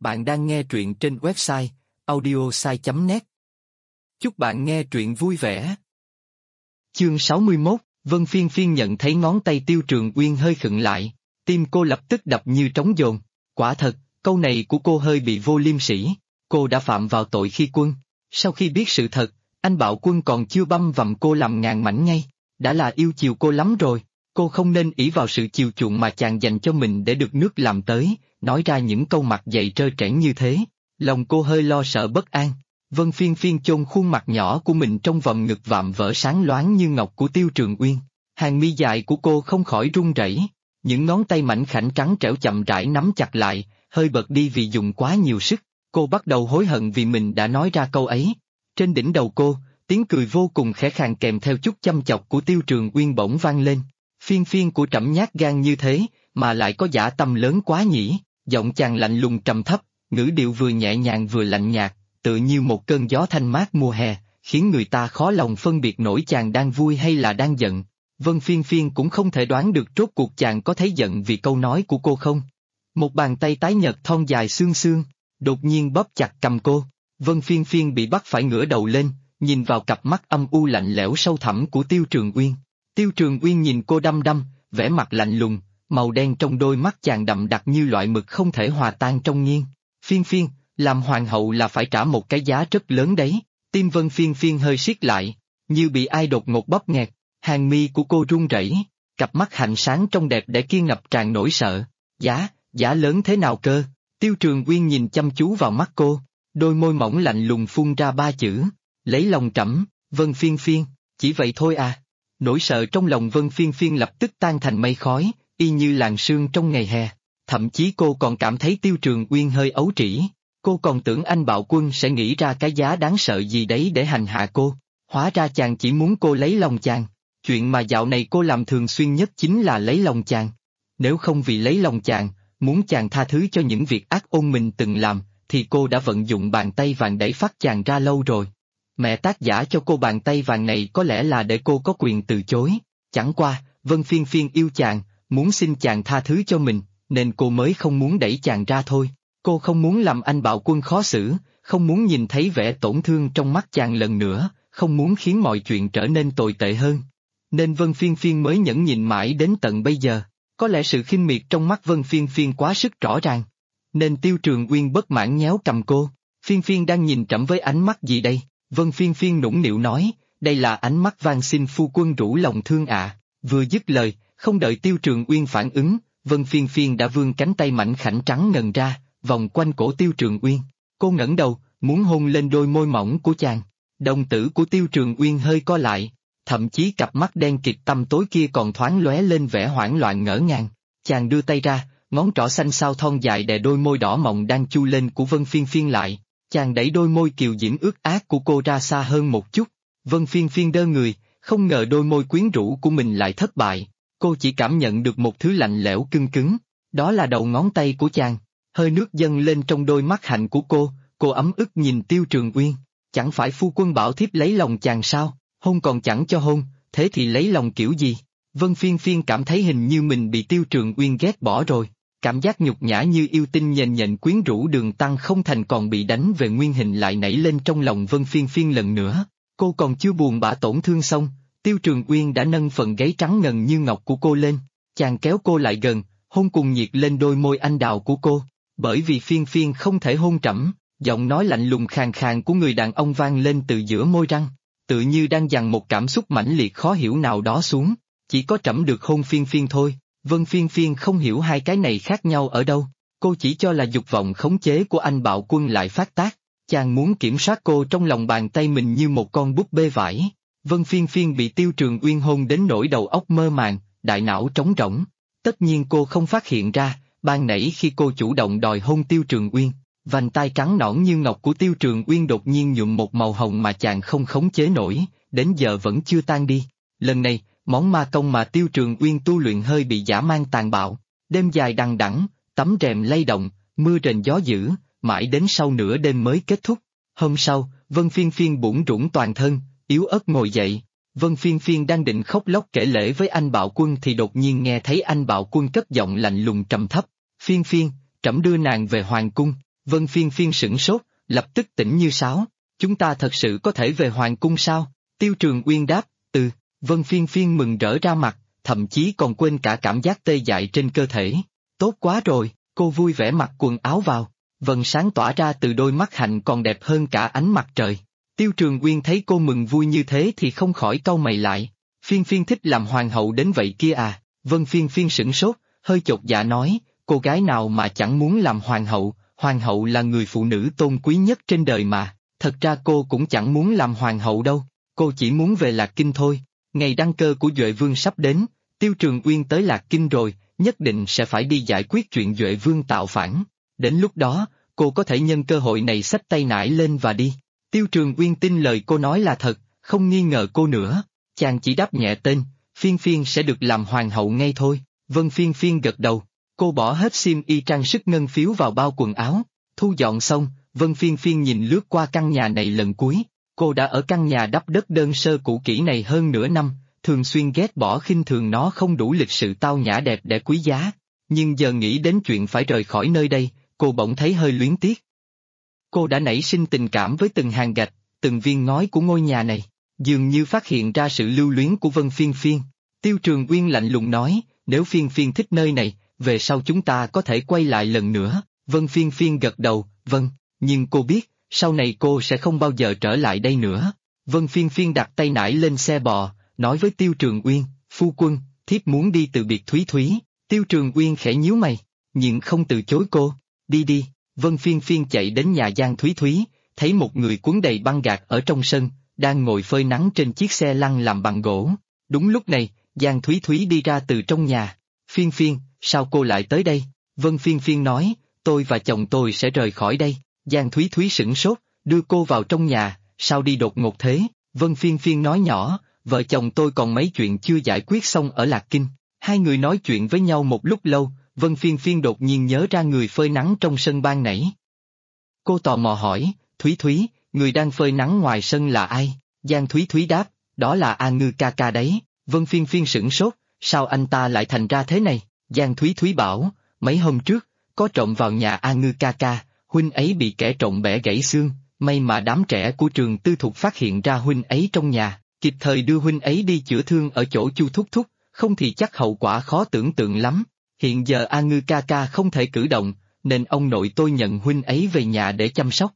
Bạn đang nghe truyện trên website audiosai.net. Chúc bạn nghe truyện vui vẻ. Chương 61, Vân Phiên Phiên nhận thấy ngón tay Tiêu Trường Uyên hơi khựng lại, tim cô lập tức đập như trống dồn. Quả thật, câu này của cô hơi bị vô liêm sỉ, cô đã phạm vào tội khi quân. Sau khi biết sự thật, anh Bạo Quân còn chưa băm vằm cô làm ngàn mảnh ngay, đã là yêu chiều cô lắm rồi. Cô không nên ỷ vào sự chiều chuộng mà chàng dành cho mình để được nước làm tới, nói ra những câu mặt dày trơ trẽn như thế. Lòng cô hơi lo sợ bất an. Vân Phiên Phiên chôn khuôn mặt nhỏ của mình trong vòng ngực vạm vỡ sáng loáng như ngọc của Tiêu Trường Uyên. Hàng mi dài của cô không khỏi run rẩy, những ngón tay mảnh khảnh trắng trẻo chậm rãi nắm chặt lại, hơi bật đi vì dùng quá nhiều sức. Cô bắt đầu hối hận vì mình đã nói ra câu ấy. Trên đỉnh đầu cô, tiếng cười vô cùng khẽ khàng kèm theo chút chăm chọc của Tiêu Trường Uyên bỗng vang lên. Phiên Phiên của trẫm nhát gan như thế, mà lại có dã tâm lớn quá nhỉ. Giọng chàng lạnh lùng trầm thấp, ngữ điệu vừa nhẹ nhàng vừa lạnh nhạt, tựa như một cơn gió thanh mát mùa hè, khiến người ta khó lòng phân biệt nổi chàng đang vui hay là đang giận. Vân Phiên Phiên cũng không thể đoán được rốt cuộc chàng có thấy giận vì câu nói của cô không. Một bàn tay tái nhợt thon dài xương xương, đột nhiên bóp chặt cầm cô. Vân Phiên Phiên bị bắt phải ngửa đầu lên, nhìn vào cặp mắt âm u lạnh lẽo sâu thẳm của Tiêu Trường Uyên. Tiêu Trường Uyên nhìn cô đăm đăm, vẻ mặt lạnh lùng, màu đen trong đôi mắt chàng đậm đặc như loại mực không thể hòa tan trong nghiêng. Phiên Phiên, làm hoàng hậu là phải trả một cái giá rất lớn đấy. Tim Vân Phiên Phiên hơi siết lại, như bị ai đột ngột bóp nghẹt, hàng mi của cô run rẩy, cặp mắt hạnh sáng trong đẹp để kia ngập tràn nỗi sợ. Giá lớn thế nào cơ? Tiêu Trường Uyên nhìn chăm chú vào mắt cô, đôi môi mỏng lạnh lùng phun ra ba chữ, lấy lòng trẫm. Vân Phiên Phiên, chỉ vậy thôi à? Nỗi sợ trong lòng Vân Phiên Phiên lập tức tan thành mây khói, y như làn sương trong ngày hè. Thậm chí cô còn cảm thấy Tiêu Trường Uyên hơi ấu trĩ, cô còn tưởng anh Bạo Quân sẽ nghĩ ra cái giá đáng sợ gì đấy để hành hạ cô. Hóa ra chàng chỉ muốn cô lấy lòng chàng, chuyện mà dạo này cô làm thường xuyên nhất chính là lấy lòng chàng. Nếu không vì lấy lòng chàng, muốn chàng tha thứ cho những việc ác ôn mình từng làm, thì cô đã vận dụng bàn tay vàng đẩy phát chàng ra lâu rồi. Mẹ tác giả cho cô bàn tay vàng này có lẽ là để cô có quyền từ chối. Chẳng qua, Vân Phiên Phiên yêu chàng, muốn xin chàng tha thứ cho mình, nên cô mới không muốn đẩy chàng ra thôi. Cô không muốn làm anh Bạo Quân khó xử, không muốn nhìn thấy vẻ tổn thương trong mắt chàng lần nữa, không muốn khiến mọi chuyện trở nên tồi tệ hơn. Nên Vân Phiên Phiên mới nhẫn nhịn mãi đến tận bây giờ. Có lẽ sự khinh miệt trong mắt Vân Phiên Phiên quá sức rõ ràng. Nên Tiêu Trường Uyên bất mãn nhéo cầm cô. Phiên Phiên đang nhìn trẫm với ánh mắt gì đây? Vân Phiên Phiên nũng nịu nói, đây là ánh mắt van xin phu quân rủ lòng thương ạ. Vừa dứt lời, không đợi Tiêu Trường Uyên phản ứng, Vân Phiên Phiên đã vươn cánh tay mảnh khảnh trắng ngần ra, vòng quanh cổ Tiêu Trường Uyên. Cô ngẩng đầu, muốn hôn lên đôi môi mỏng của chàng. Đồng tử của Tiêu Trường Uyên hơi co lại, thậm chí cặp mắt đen kịt tăm tối kia còn thoáng lóe lên vẻ hoảng loạn ngỡ ngàng. Chàng đưa tay ra, ngón trỏ xanh xao thon dài đè đôi môi đỏ mọng đang chu lên của Vân Phiên Phiên lại. Chàng đẩy đôi môi kiều diễm ướt át của cô ra xa hơn một chút. Vân Phiên Phiên đơ người, không ngờ đôi môi quyến rũ của mình lại thất bại. Cô chỉ cảm nhận được một thứ lạnh lẽo cưng cứng, đó là đầu ngón tay của chàng. Hơi nước dâng lên trong đôi mắt hạnh của cô ấm ức nhìn Tiêu Trường Uyên. Chẳng phải phu quân bảo thiếp lấy lòng chàng sao, hôn còn chẳng cho hôn, thế thì lấy lòng kiểu gì? Vân Phiên Phiên cảm thấy hình như mình bị Tiêu Trường Uyên ghét bỏ rồi. Cảm giác nhục nhã như yêu tinh nhện nhện quyến rũ Đường Tăng không thành còn bị đánh về nguyên hình lại nảy lên trong lòng Vân Phiên Phiên lần nữa. Cô còn chưa buồn bã tổn thương xong, Tiêu Trường Uyên đã nâng phần gáy trắng ngần như ngọc của cô lên. Chàng kéo cô lại gần, hôn cùng nhiệt lên đôi môi anh đào của cô. Bởi vì Phiên Phiên không thể hôn trẫm, giọng nói lạnh lùng khàn khàn của người đàn ông vang lên từ giữa môi răng, tự như đang dằn một cảm xúc mãnh liệt khó hiểu nào đó xuống. Chỉ có trẫm được hôn Phiên Phiên thôi. Vân Phiên Phiên không hiểu hai cái này khác nhau ở đâu, cô chỉ cho là dục vọng khống chế của anh Bạo Quân lại phát tác, chàng muốn kiểm soát cô trong lòng bàn tay mình như một con búp bê vải. Vân Phiên Phiên bị Tiêu Trường Uyên hôn đến nỗi đầu óc mơ màng, đại não trống rỗng. Tất nhiên cô không phát hiện ra, ban nãy khi cô chủ động đòi hôn Tiêu Trường Uyên, vành tai trắng nõn như ngọc của Tiêu Trường Uyên đột nhiên nhuộm một màu hồng mà chàng không khống chế nổi, đến giờ vẫn chưa tan đi. Lần này, món ma công mà Tiêu Trường Uyên tu luyện hơi bị dã man tàn bạo. Đêm dài đằng đẵng, tấm rèm lay động, mưa rền gió dữ, mãi đến sau nửa đêm mới kết thúc. Hôm sau, Vân Phiên Phiên bủn rủn toàn thân, yếu ớt ngồi dậy. Vân Phiên Phiên đang định khóc lóc kể lể với anh Bạo Quân thì đột nhiên nghe thấy anh Bạo Quân cất giọng lạnh lùng trầm thấp. Phiên Phiên, trẫm đưa nàng về hoàng cung. Vân Phiên Phiên sửng sốt, lập tức tỉnh như sáo. Chúng ta thật sự có thể về hoàng cung sao? Tiêu Trường Uyên đáp, ừ. Vân Phiên Phiên mừng rỡ ra mặt, thậm chí còn quên cả cảm giác tê dại trên cơ thể. Tốt quá rồi, cô vui vẻ mặc quần áo vào. Vầng sáng tỏa ra từ đôi mắt hạnh còn đẹp hơn cả ánh mặt trời. Tiêu Trường Uyên thấy cô mừng vui như thế thì không khỏi cau mày lại. Phiên Phiên thích làm hoàng hậu đến vậy kia à? Vân Phiên Phiên sửng sốt, hơi chột dạ nói, cô gái nào mà chẳng muốn làm hoàng hậu là người phụ nữ tôn quý nhất trên đời mà. Thật ra cô cũng chẳng muốn làm hoàng hậu đâu, cô chỉ muốn về Lạc Kinh thôi. Ngày đăng cơ của Duệ Vương sắp đến, Tiêu Trường Uyên tới Lạc Kinh rồi, nhất định sẽ phải đi giải quyết chuyện Duệ Vương tạo phản. Đến lúc đó, cô có thể nhân cơ hội này xách tay nải lên và đi. Tiêu Trường Uyên tin lời cô nói là thật, không nghi ngờ cô nữa. Chàng chỉ đáp nhẹ tên, Phiên Phiên sẽ được làm hoàng hậu ngay thôi. Vân Phiên Phiên gật đầu, cô bỏ hết xiêm y trang sức ngân phiếu vào bao quần áo. Thu dọn xong, Vân Phiên Phiên nhìn lướt qua căn nhà này lần cuối. Cô đã ở căn nhà đắp đất đơn sơ cũ kỹ này hơn nửa năm, thường xuyên ghét bỏ khinh thường nó không đủ lịch sự tao nhã đẹp để quý giá. Nhưng giờ nghĩ đến chuyện phải rời khỏi nơi đây, cô bỗng thấy hơi luyến tiếc. Cô đã nảy sinh tình cảm với từng hàng gạch, từng viên ngói của ngôi nhà này, dường như phát hiện ra sự lưu luyến của Vân Phiên Phiên. Tiêu Trường Uyên lạnh lùng nói, nếu Phiên Phiên thích nơi này, về sau chúng ta có thể quay lại lần nữa. Vân Phiên Phiên gật đầu, vâng, nhưng cô biết, sau này cô sẽ không bao giờ trở lại đây nữa. Vân Phiên Phiên đặt tay nải lên xe bò, nói với Tiêu Trường Uyên, phu quân, thiếp muốn đi từ biệt Thúy Thúy. Tiêu Trường Uyên khẽ nhíu mày, nhưng không từ chối cô, đi đi. Vân Phiên Phiên chạy đến nhà Giang Thúy Thúy, thấy một người cuốn đầy băng gạc ở trong sân, đang ngồi phơi nắng trên chiếc xe lăn làm bằng gỗ. Đúng lúc này, Giang Thúy Thúy đi ra từ trong nhà. Phiên Phiên, sao cô lại tới đây? Vân Phiên Phiên nói, tôi và chồng tôi sẽ rời khỏi đây. Giang Thúy Thúy sửng sốt, đưa cô vào trong nhà, sao đi đột ngột thế? Vân Phiên Phiên nói nhỏ, vợ chồng tôi còn mấy chuyện chưa giải quyết xong ở Lạc Kinh. Hai người nói chuyện với nhau một lúc lâu, Vân Phiên Phiên đột nhiên nhớ ra người phơi nắng trong sân ban nãy. Cô tò mò hỏi, Thúy Thúy, người đang phơi nắng ngoài sân là ai? Giang Thúy Thúy đáp, đó là A Ngư ca ca đấy. Vân Phiên Phiên sửng sốt, sao anh ta lại thành ra thế này? Giang Thúy Thúy bảo, mấy hôm trước, có trộm vào nhà A Ngư ca ca, huynh ấy bị kẻ trộm bẻ gãy xương, may mà đám trẻ của trường tư thục phát hiện ra huynh ấy trong nhà, kịp thời đưa huynh ấy đi chữa thương ở chỗ Chu Thúc Thúc, không thì chắc hậu quả khó tưởng tượng lắm. Hiện giờ A Ngư ca ca không thể cử động, nên ông nội tôi nhận huynh ấy về nhà để chăm sóc.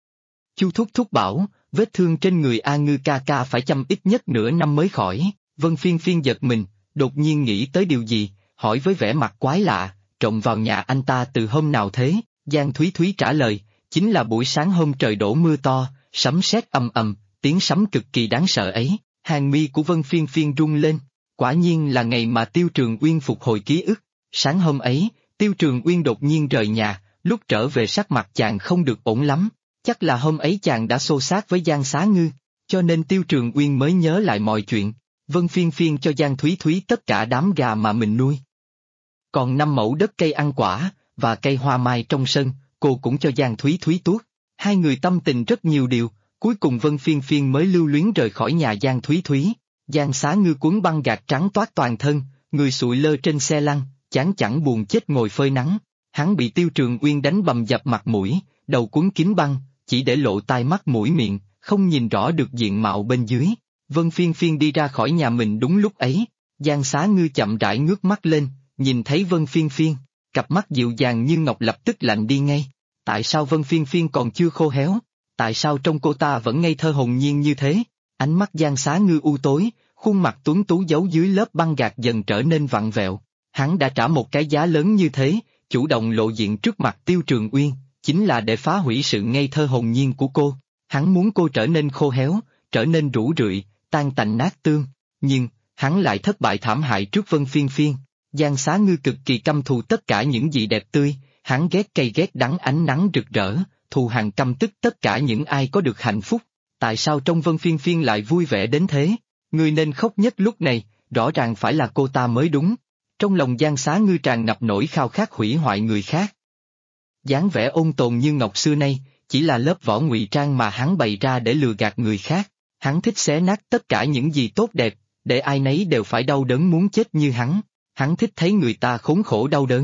Chu Thúc Thúc bảo, vết thương trên người A Ngư ca ca phải chăm ít nhất nửa năm mới khỏi. Vân Phiên Phiên giật mình, đột nhiên nghĩ tới điều gì, hỏi với vẻ mặt quái lạ, trộm vào nhà anh ta từ hôm nào thế? Giang Thúy Thúy trả lời, chính là buổi sáng hôm trời đổ mưa to, sấm sét ầm ầm, tiếng sấm cực kỳ đáng sợ ấy. Hàng mi của Vân Phiên Phiên rung lên, quả nhiên là ngày mà Tiêu Trường Uyên phục hồi ký ức. Sáng hôm ấy, Tiêu Trường Uyên đột nhiên rời nhà, lúc trở về sắc mặt chàng không được ổn lắm, chắc là hôm ấy chàng đã xô xát với Giang Xá Ngư, cho nên Tiêu Trường Uyên mới nhớ lại mọi chuyện. Vân Phiên Phiên cho Giang Thúy Thúy tất cả đám gà mà mình nuôi. Còn 5 mẫu đất cây ăn quả, và cây hoa mai trong sân, cô cũng cho Giang Thúy Thúy tuốt. Hai người tâm tình rất nhiều điều, cuối cùng Vân Phiên Phiên mới lưu luyến rời khỏi nhà Giang Thúy Thúy. Giang Xá Ngư cuốn băng gạc trắng toát toàn thân, người sụi lơ trên xe lăn, chán chẳng buồn chết ngồi phơi nắng. Hắn bị Tiêu Trường Uyên đánh bầm dập mặt mũi, đầu cuốn kín băng, chỉ để lộ tai mắt mũi miệng, không nhìn rõ được diện mạo bên dưới. Vân Phiên Phiên đi ra khỏi nhà mình đúng lúc ấy, Giang Xá Ngư chậm rãi ngước mắt lên, nhìn thấy Vân Phiên Phiên, cặp mắt dịu dàng như ngọc lập tức lạnh đi ngay. Tại sao Vân Phiên Phiên còn chưa khô héo? Tại sao trong cô ta vẫn ngây thơ hồn nhiên như thế? Ánh mắt Giang Xá Ngư u tối, khuôn mặt tuấn tú giấu dưới lớp băng gạc dần trở nên vặn vẹo. Hắn đã trả một cái giá lớn như thế, chủ động lộ diện trước mặt Tiêu Trường Uyên, chính là để phá hủy sự ngây thơ hồn nhiên của cô. Hắn muốn cô trở nên khô héo, trở nên rũ rượi, tan tành nát tương. Nhưng, hắn lại thất bại thảm hại trước Vân Phiên Phiên. Giang Xá Ngư cực kỳ căm thù tất cả những gì đẹp tươi, hắn ghét cay ghét đắng ánh nắng rực rỡ, thù hằn căm tức tất cả những ai có được hạnh phúc. Tại sao trong Vân Phiên Phiên lại vui vẻ đến thế? Người nên khóc nhất lúc này, rõ ràng phải là cô ta mới đúng. Trong lòng Giang Xá Ngư tràn ngập nỗi khao khát hủy hoại người khác. Dáng vẻ ôn tồn như ngọc xưa nay, chỉ là lớp vỏ ngụy trang mà hắn bày ra để lừa gạt người khác. Hắn thích xé nát tất cả những gì tốt đẹp, để ai nấy đều phải đau đớn muốn chết như hắn. Hắn thích thấy người ta khốn khổ đau đớn.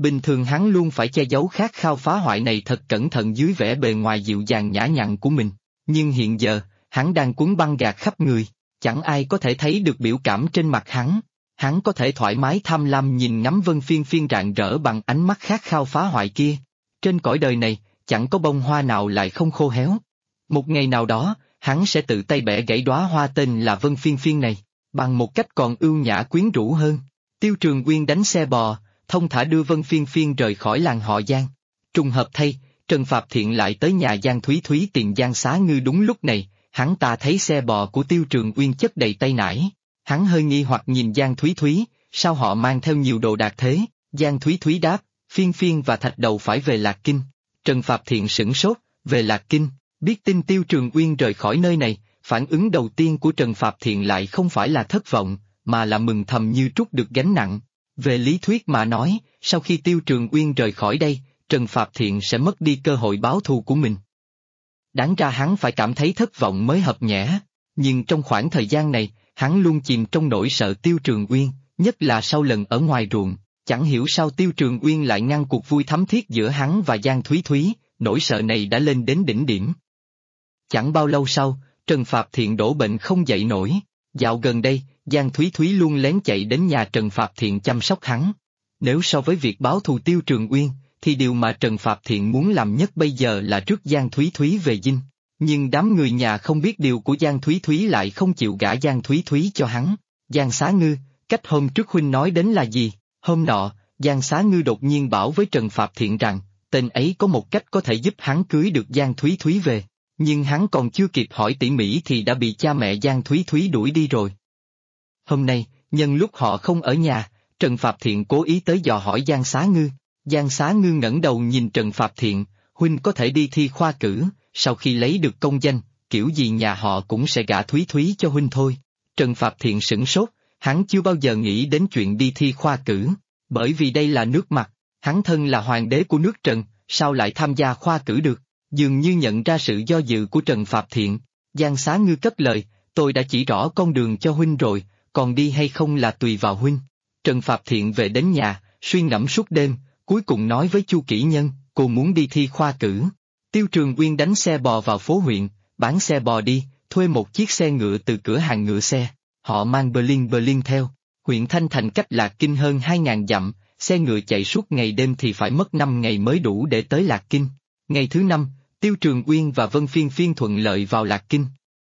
Bình thường hắn luôn phải che giấu khát khao phá hoại này thật cẩn thận dưới vẻ bề ngoài dịu dàng nhã nhặn của mình. Nhưng hiện giờ, hắn đang cuốn băng gạc khắp người, chẳng ai có thể thấy được biểu cảm trên mặt hắn. Hắn có thể thoải mái tham lam nhìn ngắm Vân Phiên Phiên rạng rỡ bằng ánh mắt khát khao phá hoại kia. Trên cõi đời này, chẳng có bông hoa nào lại không khô héo. Một ngày nào đó, hắn sẽ tự tay bẻ gãy đóa hoa tên là Vân Phiên Phiên này, bằng một cách còn ưu nhã quyến rũ hơn. Tiêu Trường Quyên đánh xe bò, thông thả đưa Vân Phiên Phiên rời khỏi làng họ Giang. Trùng hợp thay, Trần Phạp Thiện lại tới nhà Giang Thúy Thúy tìm Giang Xá Ngư đúng lúc này, hắn ta thấy xe bò của Tiêu Trường Uyên chất đầy tay nải. Hắn hơi nghi hoặc nhìn Giang Thúy Thúy, sao họ mang theo nhiều đồ đạc thế? Giang Thúy Thúy đáp, Phiên Phiên và Thạch Đầu phải về Lạc Kinh. Trần Phạp Thiện sửng sốt, về Lạc Kinh, biết tin Tiêu Trường Uyên rời khỏi nơi này, phản ứng đầu tiên của Trần Phạp Thiện lại không phải là thất vọng, mà là mừng thầm như trút được gánh nặng. Về lý thuyết mà nói, sau khi Tiêu Trường Uyên rời khỏi đây, Trần Phạp Thiện sẽ mất đi cơ hội báo thù của mình. Đáng ra hắn phải cảm thấy thất vọng mới hợp nhẽ, nhưng trong khoảng thời gian này, hắn luôn chìm trong nỗi sợ Tiêu Trường Uyên, nhất là sau lần ở ngoài ruộng, chẳng hiểu sao Tiêu Trường Uyên lại ngăn cuộc vui thắm thiết giữa hắn và Giang Thúy Thúy, nỗi sợ này đã lên đến đỉnh điểm. Chẳng bao lâu sau, Trần Phạp Thiện đổ bệnh không dậy nổi, dạo gần đây, Giang Thúy Thúy luôn lén chạy đến nhà Trần Phạp Thiện chăm sóc hắn. Nếu so với việc báo thù Tiêu Trường Uyên, thì điều mà Trần Phạp Thiện muốn làm nhất bây giờ là rước Giang Thúy Thúy về dinh. Nhưng đám người nhà không biết điều của Giang Thúy Thúy lại không chịu gả Giang Thúy Thúy cho hắn. Giang Xá Ngư, cách hôm trước huynh nói đến là gì? Hôm nọ, Giang Xá Ngư đột nhiên bảo với Trần Phạp Thiện rằng, tên ấy có một cách có thể giúp hắn cưới được Giang Thúy Thúy về. Nhưng hắn còn chưa kịp hỏi tỉ mỉ thì đã bị cha mẹ Giang Thúy Thúy đuổi đi rồi. Hôm nay, nhân lúc họ không ở nhà, Trần Phạp Thiện cố ý tới dò hỏi Giang Xá Ngư. Giang Xá Ngư ngẩng đầu nhìn Trần Phạp Thiện, huynh có thể đi thi khoa cử, sau khi lấy được công danh, kiểu gì nhà họ cũng sẽ gả Thúy Thúy cho huynh thôi. Trần Phạp Thiện sửng sốt, hắn chưa bao giờ nghĩ đến chuyện đi thi khoa cử, bởi vì đây là nước Mặt, hắn thân là hoàng đế của nước Trần, sao lại tham gia khoa cử được? Dường như nhận ra sự do dự của Trần Phạp Thiện, Giang Xá Ngư cất lời, tôi đã chỉ rõ con đường cho huynh rồi, còn đi hay không là tùy vào huynh. Trần Phạp Thiện về đến nhà, suy ngẫm suốt đêm, cuối cùng nói với Chu Kỷ Nhân, cô muốn đi thi khoa cử. Tiêu Trường Uyên đánh xe bò vào phố huyện, bán xe bò đi, thuê một chiếc xe ngựa từ cửa hàng ngựa xe. Họ mang Berlin theo. Huyện Thanh Thành cách Lạc Kinh hơn 2.000 dặm, xe ngựa chạy suốt ngày đêm thì phải mất 5 ngày mới đủ để tới Lạc Kinh. Ngày thứ 5, Tiêu Trường Uyên và Vân Phiên Phiên thuận lợi vào Lạc Kinh.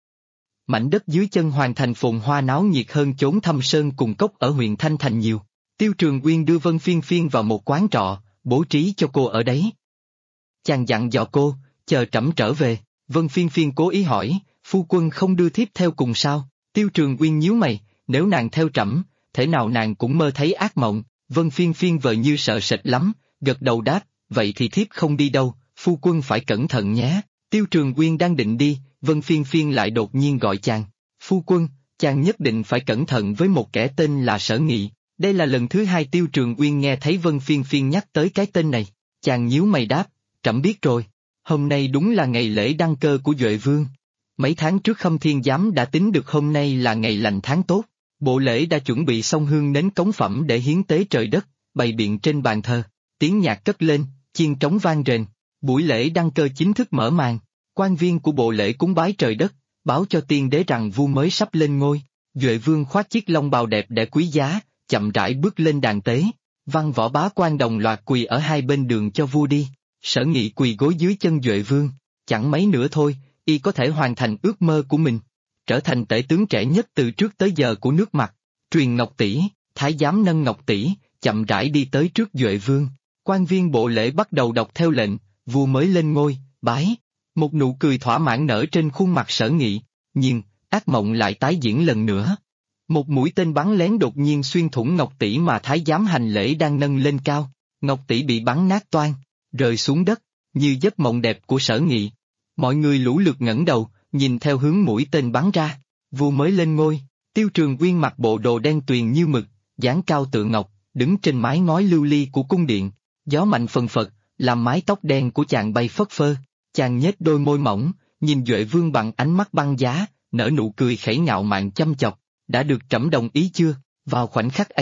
Mảnh đất dưới chân Hoàng Thành phồn hoa náo nhiệt hơn chốn thâm sơn cùng cốc ở huyện Thanh Thành nhiều. Tiêu Trường Uyên đưa Vân Phiên Phiên vào một quán trọ, bố trí cho cô ở đấy. Chàng dặn dò cô, chờ trẫm trở về. Vân Phiên Phiên cố ý hỏi, phu quân không đưa thiếp theo cùng sao? Tiêu Trường Uyên nhíu mày, nếu nàng theo trẫm, thể nào nàng cũng mơ thấy ác mộng. Vân Phiên Phiên vờ như sợ sệt lắm, gật đầu đáp, vậy thì thiếp không đi đâu, phu quân phải cẩn thận nhé. Tiêu Trường Uyên đang định đi, Vân Phiên Phiên lại đột nhiên gọi chàng, phu quân, chàng nhất định phải cẩn thận với một kẻ tên là Sở Nghị. Đây là lần thứ 2 Tiêu Trường Uyên nghe thấy Vân Phiên Phiên nhắc tới cái tên này, chàng nhíu mày đáp, trẫm biết rồi, hôm nay đúng là ngày lễ đăng cơ của Duệ Vương. Mấy tháng trước Khâm Thiên Giám đã tính được hôm nay là ngày lành tháng tốt, bộ lễ đã chuẩn bị xong hương nến cống phẩm để hiến tế trời đất, bày biện trên bàn thờ, tiếng nhạc cất lên, chiên trống vang rền, buổi lễ đăng cơ chính thức mở màn, quan viên của bộ lễ cúng bái trời đất, báo cho tiên đế rằng vua mới sắp lên ngôi, Duệ Vương khoác chiếc long bào đẹp đẽ quý giá, chậm rãi bước lên đàn tế, văn võ bá quan đồng loạt quỳ ở hai bên đường cho vua đi. Sở Nghị quỳ gối dưới chân Duệ Vương, chẳng mấy nữa thôi, y có thể hoàn thành ước mơ của mình, trở thành tể tướng trẻ nhất từ trước tới giờ của nước Mặt. Truyền ngọc tỷ, thái giám nâng ngọc tỷ, chậm rãi đi tới trước Duệ Vương. Quan viên bộ lễ bắt đầu đọc theo lệnh, vua mới lên ngôi, bái. Một nụ cười thỏa mãn nở trên khuôn mặt Sở Nghị, nhưng ác mộng lại tái diễn lần nữa. Một mũi tên bắn lén đột nhiên xuyên thủng ngọc tỷ mà thái giám hành lễ đang nâng lên cao, ngọc tỷ bị bắn nát toang, rơi xuống đất, như giấc mộng đẹp của Sở Nghị. Mọi người lũ lượt ngẩng đầu, nhìn theo hướng mũi tên bắn ra, vua mới lên ngôi, Tiêu Trường Uyên mặc bộ đồ đen tuyền như mực, dáng cao tựa ngọc, đứng trên mái ngói lưu ly của cung điện, gió mạnh phần phật, làm mái tóc đen của chàng bay phất phơ, chàng nhếch đôi môi mỏng, nhìn Duệ Vương bằng ánh mắt băng giá, nở nụ cười khẩy ngạo mạn chăm chọc, đã được trẫm đồng ý chưa? Vào khoảnh khắc ấy,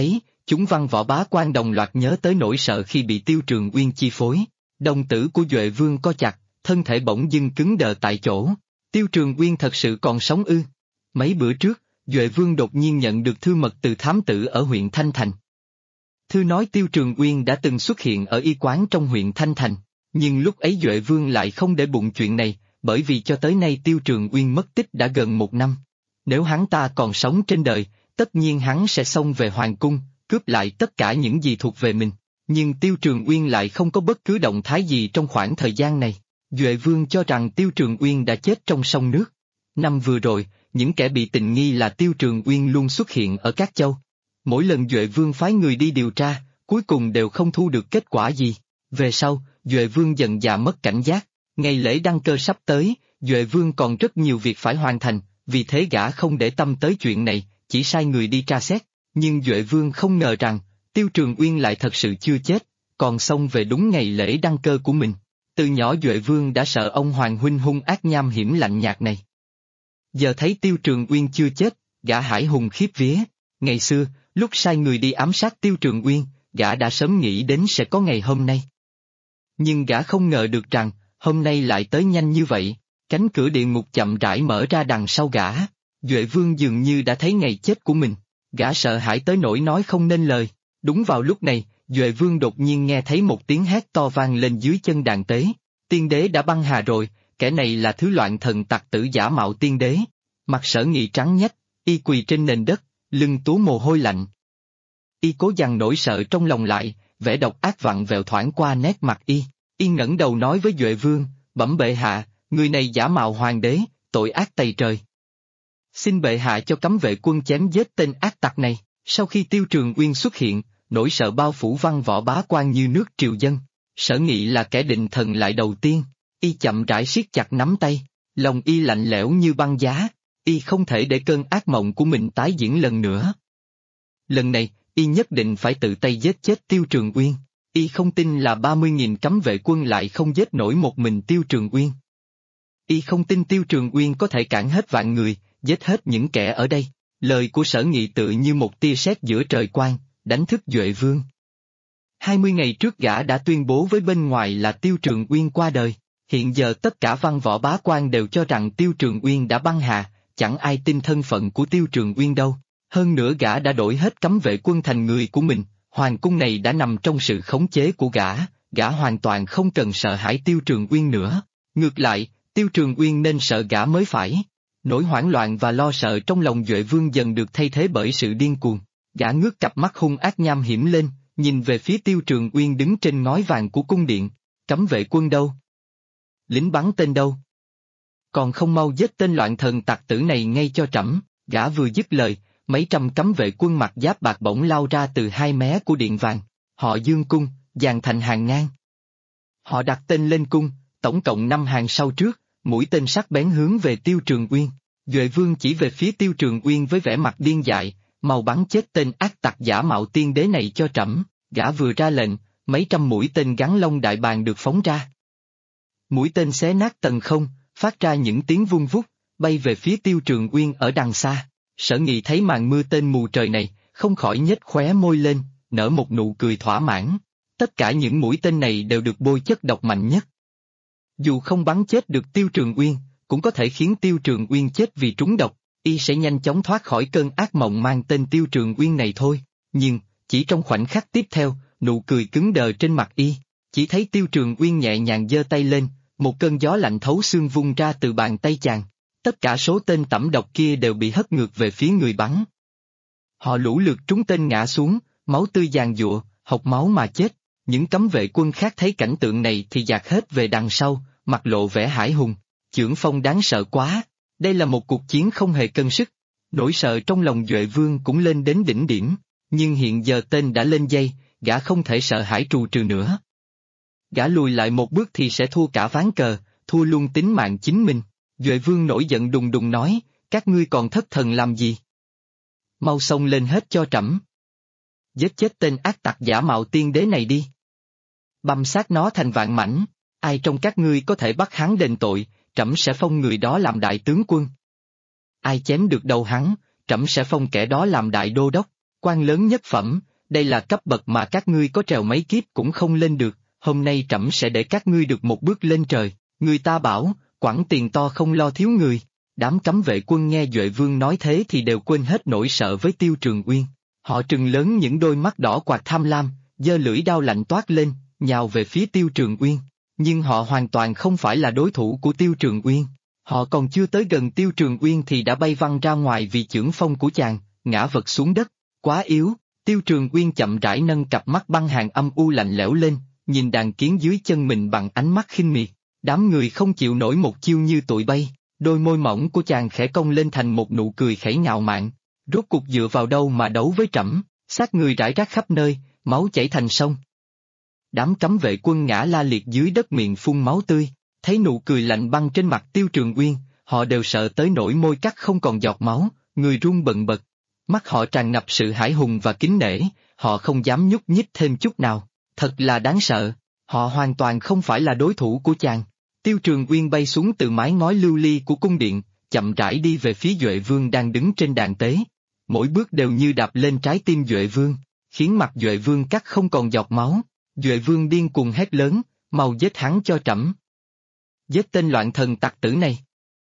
Chúng văn võ bá quan đồng loạt nhớ tới nỗi sợ khi bị Tiêu Trường Uyên chi phối. Đồng tử của Duệ Vương co chặt, thân thể bỗng dưng cứng đờ tại chỗ. Tiêu Trường Uyên thật sự còn sống ư? Mấy bữa trước, Duệ Vương đột nhiên nhận được thư mật từ thám tử ở huyện Thanh Thành. Thư nói Tiêu Trường Uyên đã từng xuất hiện ở y quán trong huyện Thanh Thành, nhưng lúc ấy Duệ Vương lại không để bụng chuyện này, bởi vì cho tới nay Tiêu Trường Uyên mất tích đã gần 1 năm. Nếu hắn ta còn sống trên đời, tất nhiên hắn sẽ xông về Hoàng Cung, cướp lại tất cả những gì thuộc về mình. Nhưng Tiêu Trường Uyên lại không có bất cứ động thái gì trong khoảng thời gian này. Duệ Vương cho rằng Tiêu Trường Uyên đã chết trong sông nước. Năm vừa rồi, những kẻ bị tình nghi là Tiêu Trường Uyên luôn xuất hiện ở các châu. Mỗi lần Duệ Vương phái người đi điều tra, cuối cùng đều không thu được kết quả gì. Về sau, Duệ Vương dần dà mất cảnh giác. Ngày lễ đăng cơ sắp tới, Duệ Vương còn rất nhiều việc phải hoàn thành, vì thế gã không để tâm tới chuyện này, chỉ sai người đi tra xét. Nhưng Duệ Vương không ngờ rằng, Tiêu Trường Uyên lại thật sự chưa chết, còn xông về đúng ngày lễ đăng cơ của mình. Từ nhỏ Duệ Vương đã sợ ông Hoàng huynh hung ác nham hiểm lạnh nhạt này. Giờ thấy Tiêu Trường Uyên chưa chết, gã hãi hùng khiếp vía. Ngày xưa, lúc sai người đi ám sát Tiêu Trường Uyên, gã đã sớm nghĩ đến sẽ có ngày hôm nay. Nhưng gã không ngờ được rằng, hôm nay lại tới nhanh như vậy. Cánh cửa địa ngục chậm rãi mở ra đằng sau gã. Duệ Vương dường như đã thấy ngày chết của mình. Gã sợ hãi tới nỗi nói không nên lời. Đúng vào lúc này, Duệ Vương đột nhiên nghe thấy một tiếng hét to vang lên dưới chân đàn tế. Tiên đế đã băng hà rồi, kẻ này là thứ loạn thần tặc tử giả mạo tiên đế. Mặt Sở Nghị trắng nhách, y quỳ trên nền đất, lưng túa mồ hôi lạnh. Y cố dằn nỗi sợ trong lòng lại, vẻ độc ác vặn vẹo thoảng qua nét mặt y. Y ngẩng đầu nói với Duệ Vương, bẩm bệ hạ, người này giả mạo hoàng đế, tội ác tày trời. Xin bệ hạ cho cấm vệ quân chém giết tên ác tặc này. Sau khi Tiêu Trường Uyên xuất hiện, nỗi sợ bao phủ văn võ bá quan như nước triều dân. Sở Nghị là kẻ định thần lại đầu tiên, y chậm rãi siết chặt nắm tay, lòng y lạnh lẽo như băng giá, y không thể để cơn ác mộng của mình tái diễn lần nữa. Lần này, y nhất định phải tự tay giết chết Tiêu Trường Uyên, y không tin là 30.000 cấm vệ quân lại không giết nổi một mình Tiêu Trường Uyên. Y không tin Tiêu Trường Uyên có thể cản hết vạn người, giết hết những kẻ ở đây. Lời của Sở Nghị tự như một tia sét giữa trời quang, đánh thức Duệ Vương. 20 ngày trước gã đã tuyên bố với bên ngoài là Tiêu Trường Uyên qua đời, hiện giờ tất cả văn võ bá quan đều cho rằng Tiêu Trường Uyên đã băng hà, chẳng ai tin thân phận của Tiêu Trường Uyên đâu. Hơn nữa gã đã đổi hết cấm vệ quân thành người của mình, hoàng cung này đã nằm trong sự khống chế của gã hoàn toàn không cần sợ hãi Tiêu Trường Uyên nữa. Ngược lại, Tiêu Trường Uyên nên sợ gã mới phải. Nỗi hoảng loạn và lo sợ trong lòng Duệ Vương dần được thay thế bởi sự điên cuồng. Gã ngước cặp mắt hung ác nham hiểm lên, nhìn về phía Tiêu Trường Uyên đứng trên ngói vàng của cung điện. Cấm vệ quân đâu? Lính bắn tên đâu? Còn không mau giết tên loạn thần tặc tử này ngay cho trẫm. Gã vừa dứt lời, mấy trăm cấm vệ quân mặc giáp bạc bỗng lao ra từ hai mé của điện vàng. Họ dương cung, dàn thành hàng ngang. Họ đặt tên lên cung, tổng cộng 5 hàng sau trước, mũi tên sắc bén hướng về Tiêu Trường Uyên. Duệ Vương chỉ về phía Tiêu Trường Uyên với vẻ mặt điên dại, mau bắn chết tên ác tặc giả mạo tiên đế này cho trẫm. Gã vừa ra lệnh, mấy trăm mũi tên gắn lông đại bàng được phóng ra. Mũi tên xé nát tầng không, phát ra những tiếng vung vút, bay về phía Tiêu Trường Uyên ở đằng xa. Sở Nghị thấy màn mưa tên mù trời này, không khỏi nhếch khóe môi lên, nở một nụ cười thỏa mãn. Tất cả những mũi tên này đều được bôi chất độc mạnh nhất. Dù không bắn chết được Tiêu Trường Uyên, cũng có thể khiến Tiêu Trường Uyên chết vì trúng độc, y sẽ nhanh chóng thoát khỏi cơn ác mộng mang tên Tiêu Trường Uyên này thôi. Nhưng, chỉ trong khoảnh khắc tiếp theo, nụ cười cứng đờ trên mặt y, chỉ thấy Tiêu Trường Uyên nhẹ nhàng giơ tay lên, một cơn gió lạnh thấu xương vung ra từ bàn tay chàng. Tất cả số tên tẩm độc kia đều bị hất ngược về phía người bắn. Họ lũ lượt trúng tên ngã xuống, máu tươi giàn giụa, hộc máu mà chết. Những cấm vệ quân khác thấy cảnh tượng này thì dạt hết về đằng sau, mặt lộ vẻ hãi hùng. Chưởng phong đáng sợ quá, đây là một cuộc chiến không hề cân sức. Nỗi sợ trong lòng Duệ Vương cũng lên đến đỉnh điểm, nhưng hiện giờ tên đã lên dây, gã không thể sợ hãi trù trừ nữa. Gã lùi lại một bước thì sẽ thua cả ván cờ, thua luôn tính mạng chính mình. Duệ Vương nổi giận đùng đùng nói, các ngươi còn thất thần làm gì? Mau xông lên hết cho trẫm. Giết chết tên ác tặc giả mạo tiên đế này đi. Băm xác nó thành vạn mảnh, ai trong các ngươi có thể bắt hắn đền tội, trẫm sẽ phong người đó làm đại tướng quân. Ai chém được đầu hắn, trẫm sẽ phong kẻ đó làm đại đô đốc, quan lớn nhất phẩm, đây là cấp bậc mà các ngươi có trèo mấy kiếp cũng không lên được, hôm nay trẫm sẽ để các ngươi được một bước lên trời, người ta bảo, quẳng tiền to không lo thiếu người. Đám cấm vệ quân nghe Duệ Vương nói thế thì đều quên hết nỗi sợ với Tiêu Trường Uyên. Họ trừng lớn những đôi mắt đỏ quạt tham lam, giơ lưỡi đao lạnh toát lên, nhào về phía Tiêu Trường Uyên. Nhưng họ hoàn toàn không phải là đối thủ của Tiêu Trường Uyên. Họ còn chưa tới gần Tiêu Trường Uyên thì đã bay văng ra ngoài vì chưởng phong của chàng, ngã vật xuống đất. Quá yếu, Tiêu Trường Uyên chậm rãi nâng cặp mắt băng hàn âm u lạnh lẽo lên, nhìn đàn kiến dưới chân mình bằng ánh mắt khinh miệt. Đám người không chịu nổi một chiêu như tụi bay. Đôi môi mỏng của chàng khẽ cong lên thành một nụ cười khẩy ngạo mạn. Rốt cuộc dựa vào đâu mà đấu với trẫm? Xác người rải rác khắp nơi, máu chảy thành sông. Đám cấm vệ quân ngã la liệt dưới đất miệng phun máu tươi, thấy nụ cười lạnh băng trên mặt Tiêu Trường Uyên, họ đều sợ tới nỗi môi cắt không còn giọt máu, người run bần bật. Mắt họ tràn ngập sự hãi hùng và kính nể, họ không dám nhúc nhích thêm chút nào, thật là đáng sợ, họ hoàn toàn không phải là đối thủ của chàng. Tiêu Trường Uyên bay xuống từ mái ngói lưu ly của cung điện, chậm rãi đi về phía Duệ Vương đang đứng trên đàn tế. Mỗi bước đều như đạp lên trái tim Duệ Vương, khiến mặt Duệ Vương cắt không còn giọt máu. Duệ Vương điên cuồng hét lớn, mau giết hắn cho trẫm. Giết tên loạn thần tặc tử này.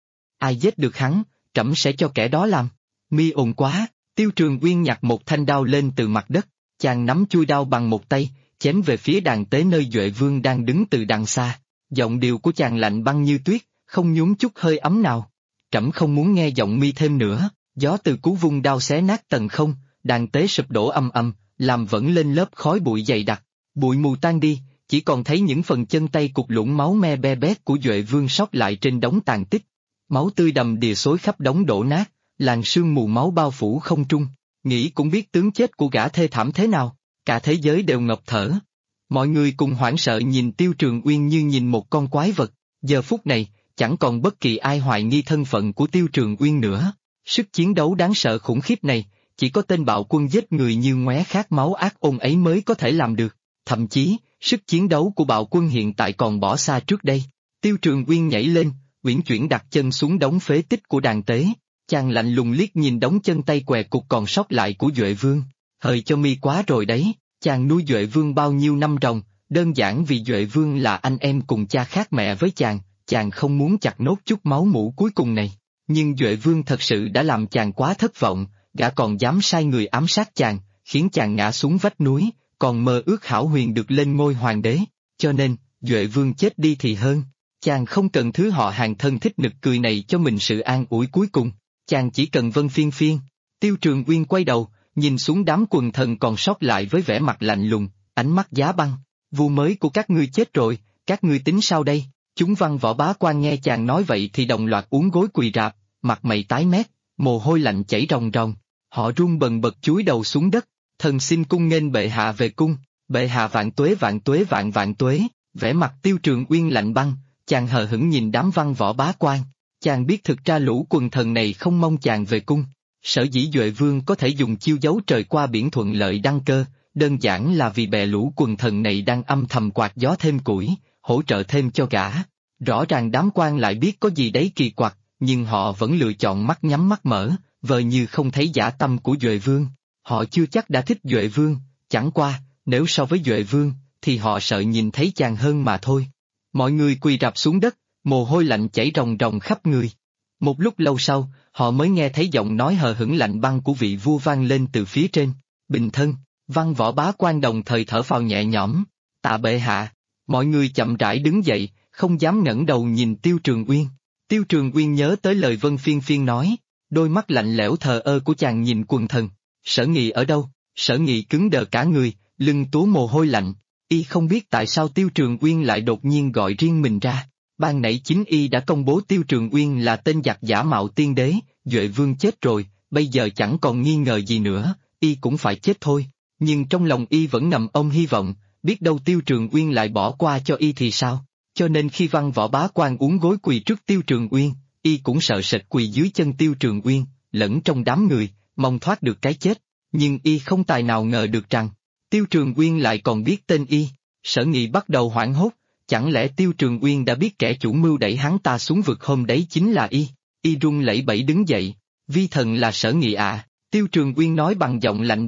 Ai giết được hắn, trẫm sẽ cho kẻ đó làm. Mi ồn quá, Tiêu Trường Uyên nhặt một thanh đao lên từ mặt đất, chàng nắm chuôi đao bằng một tay, chém về phía đàn tế nơi Duệ Vương đang đứng từ đằng xa. Giọng điệu của chàng lạnh băng như tuyết, không nhúm chút hơi ấm nào. Trẫm không muốn nghe giọng mi thêm nữa, gió từ cú vung đao xé nát tầng không, đàn tế sụp đổ âm âm, làm vẩn lên lớp khói bụi dày đặc. Bụi mù tan đi, chỉ còn thấy những phần chân tay cục lũng máu me be bét của Duệ Vương sót lại trên đống tàn tích. Máu tươi đầm đìa xối khắp đống đổ nát, làn sương mù máu bao phủ không trung. Nghĩ cũng biết tướng chết của gã thê thảm thế nào, cả thế giới đều ngập thở. Mọi người cùng hoảng sợ nhìn Tiêu Trường Uyên như nhìn một con quái vật. Giờ phút này, chẳng còn bất kỳ ai hoài nghi thân phận của Tiêu Trường Uyên nữa. Sức chiến đấu đáng sợ khủng khiếp này, chỉ có tên bạo quân giết người như ngoé khát máu ác ôn ấy mới có thể làm được. Thậm chí, sức chiến đấu của bạo quân hiện tại còn bỏ xa trước đây. Tiêu Trường Uyên nhảy lên, uyển chuyển đặt chân xuống đống phế tích của đàn tế. Chàng lạnh lùng liếc nhìn đống chân tay què cục còn sót lại của Duệ Vương. Hời cho mi quá rồi đấy, chàng nuôi Duệ Vương bao nhiêu năm ròng, đơn giản vì Duệ Vương là anh em cùng cha khác mẹ với chàng không muốn chặt nốt chút máu mủ cuối cùng này. Nhưng Duệ Vương thật sự đã làm chàng quá thất vọng, gã còn dám sai người ám sát chàng, khiến chàng ngã xuống vách núi, còn mơ ước hão huyền được lên ngôi hoàng đế. Cho nên, Duệ Vương chết đi thì hơn. Chàng không cần thứ họ hàng thân thích nực cười này cho mình sự an ủi cuối cùng. Chàng chỉ cần Vân Phiên Phiên. Tiêu Trường Uyên quay đầu, nhìn xuống đám quần thần còn sót lại với vẻ mặt lạnh lùng, ánh mắt giá băng. Vua mới của các ngươi chết rồi, các ngươi tính sao đây? Chúng văn võ bá quan nghe chàng nói vậy thì đồng loạt uốn gối quỳ rạp, mặt mày tái mét, mồ hôi lạnh chảy ròng ròng. Họ run bần bật chúi đầu xuống đất, thần xin cung nghênh bệ hạ về cung, bệ hạ vạn tuế vạn vạn tuế. Vẻ mặt Tiêu Trường Uyên lạnh băng, chàng hờ hững nhìn đám văn võ bá quan. Chàng biết thực ra lũ quần thần này không mong chàng về cung. Sở dĩ Duệ Vương có thể dùng chiêu giấu trời qua biển thuận lợi đăng cơ, đơn giản là vì bè lũ quần thần này đang âm thầm quạt gió thêm củi, hỗ trợ thêm cho gã. Rõ ràng đám quan lại biết có gì đấy kỳ quặc, nhưng họ vẫn lựa chọn mắt nhắm mắt mở, vờ như không thấy dã tâm của Duệ Vương. Họ chưa chắc đã thích Duệ Vương, chẳng qua, nếu so với Duệ Vương, thì họ sợ nhìn thấy chàng hơn mà thôi. Mọi người quỳ rạp xuống đất, mồ hôi lạnh chảy ròng ròng khắp người. Một lúc lâu sau, họ mới nghe thấy giọng nói hờ hững lạnh băng của vị vua vang lên từ phía trên. Bình thân, văn võ bá quan đồng thời thở phào nhẹ nhõm. Tạ bệ hạ. Mọi người chậm rãi đứng dậy, không dám ngẩng đầu nhìn Tiêu Trường Uyên. Tiêu Trường Uyên nhớ tới lời Vân Phiên Phiên nói, đôi mắt lạnh lẽo thờ ơ của chàng nhìn quần thần. Sở Nghị ở đâu? Sở Nghị cứng đờ cả người, lưng túa mồ hôi lạnh. Y không biết tại sao Tiêu Trường Uyên lại đột nhiên gọi riêng mình ra. Ban nãy chính y đã công bố Tiêu Trường Uyên là tên giặc giả mạo tiên đế, Duệ Vương chết rồi, bây giờ chẳng còn nghi ngờ gì nữa, y cũng phải chết thôi. Nhưng trong lòng y vẫn ngầm ông hy vọng, biết đâu Tiêu Trường Uyên lại bỏ qua cho y thì sao. Cho nên khi văn võ bá quan uốn gối quỳ trước Tiêu Trường Uyên, y cũng sợ sệt quỳ dưới chân Tiêu Trường Uyên, lẫn trong đám người, mong thoát được cái chết. Nhưng y không tài nào ngờ được rằng, Tiêu Trường Uyên lại còn biết tên y. Sở Nghị bắt đầu hoảng hốt, chẳng lẽ Tiêu Trường Uyên đã biết kẻ chủ mưu đẩy hắn ta xuống vực hôm đấy chính là y? Y run lẩy bẩy đứng dậy, vi thần là Sở Nghị ạ. Tiêu Trường Uyên nói bằng giọng lạnh băng,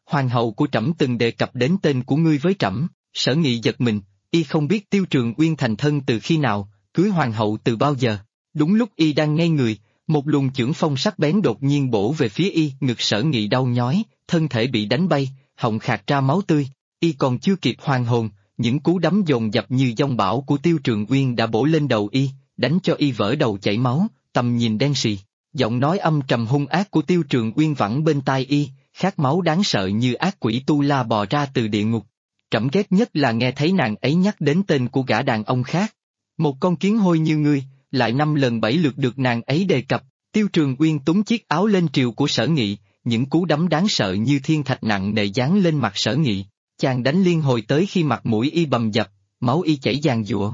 Hoàng hậu của trẫm từng đề cập đến tên của ngươi với trẫm. Sở Nghị giật mình, y không biết Tiêu Trường Uyên thành thân từ khi nào, cưới hoàng hậu từ bao giờ. Đúng lúc y đang ngây người, một luồng chưởng phong sắc bén đột nhiên bổ về phía y, ngực Sở Nghị đau nhói, thân thể bị đánh bay, họng khạc ra máu tươi. Y còn chưa kịp hoàn hồn, những cú đấm dồn dập như giông bão của Tiêu Trường Uyên đã bổ lên đầu y, đánh cho y vỡ đầu chảy máu, tầm nhìn đen sì. Giọng nói âm trầm hung ác của Tiêu Trường Uyên vẳng bên tai y, khát máu đáng sợ như ác quỷ tu la bò ra từ địa ngục. Trẫm ghét nhất là nghe thấy nàng ấy nhắc đến tên của gã đàn ông khác. Một con kiến hôi như ngươi, lại 5 lần 7 lượt được nàng ấy đề cập. Tiêu Trường Uyên túm chiếc áo lên triều của Sở Nghị, những cú đấm đáng sợ như thiên thạch nặng nề giáng lên mặt Sở Nghị. Chàng đánh liên hồi tới khi mặt mũi y bầm dập, máu y chảy giàn giụa.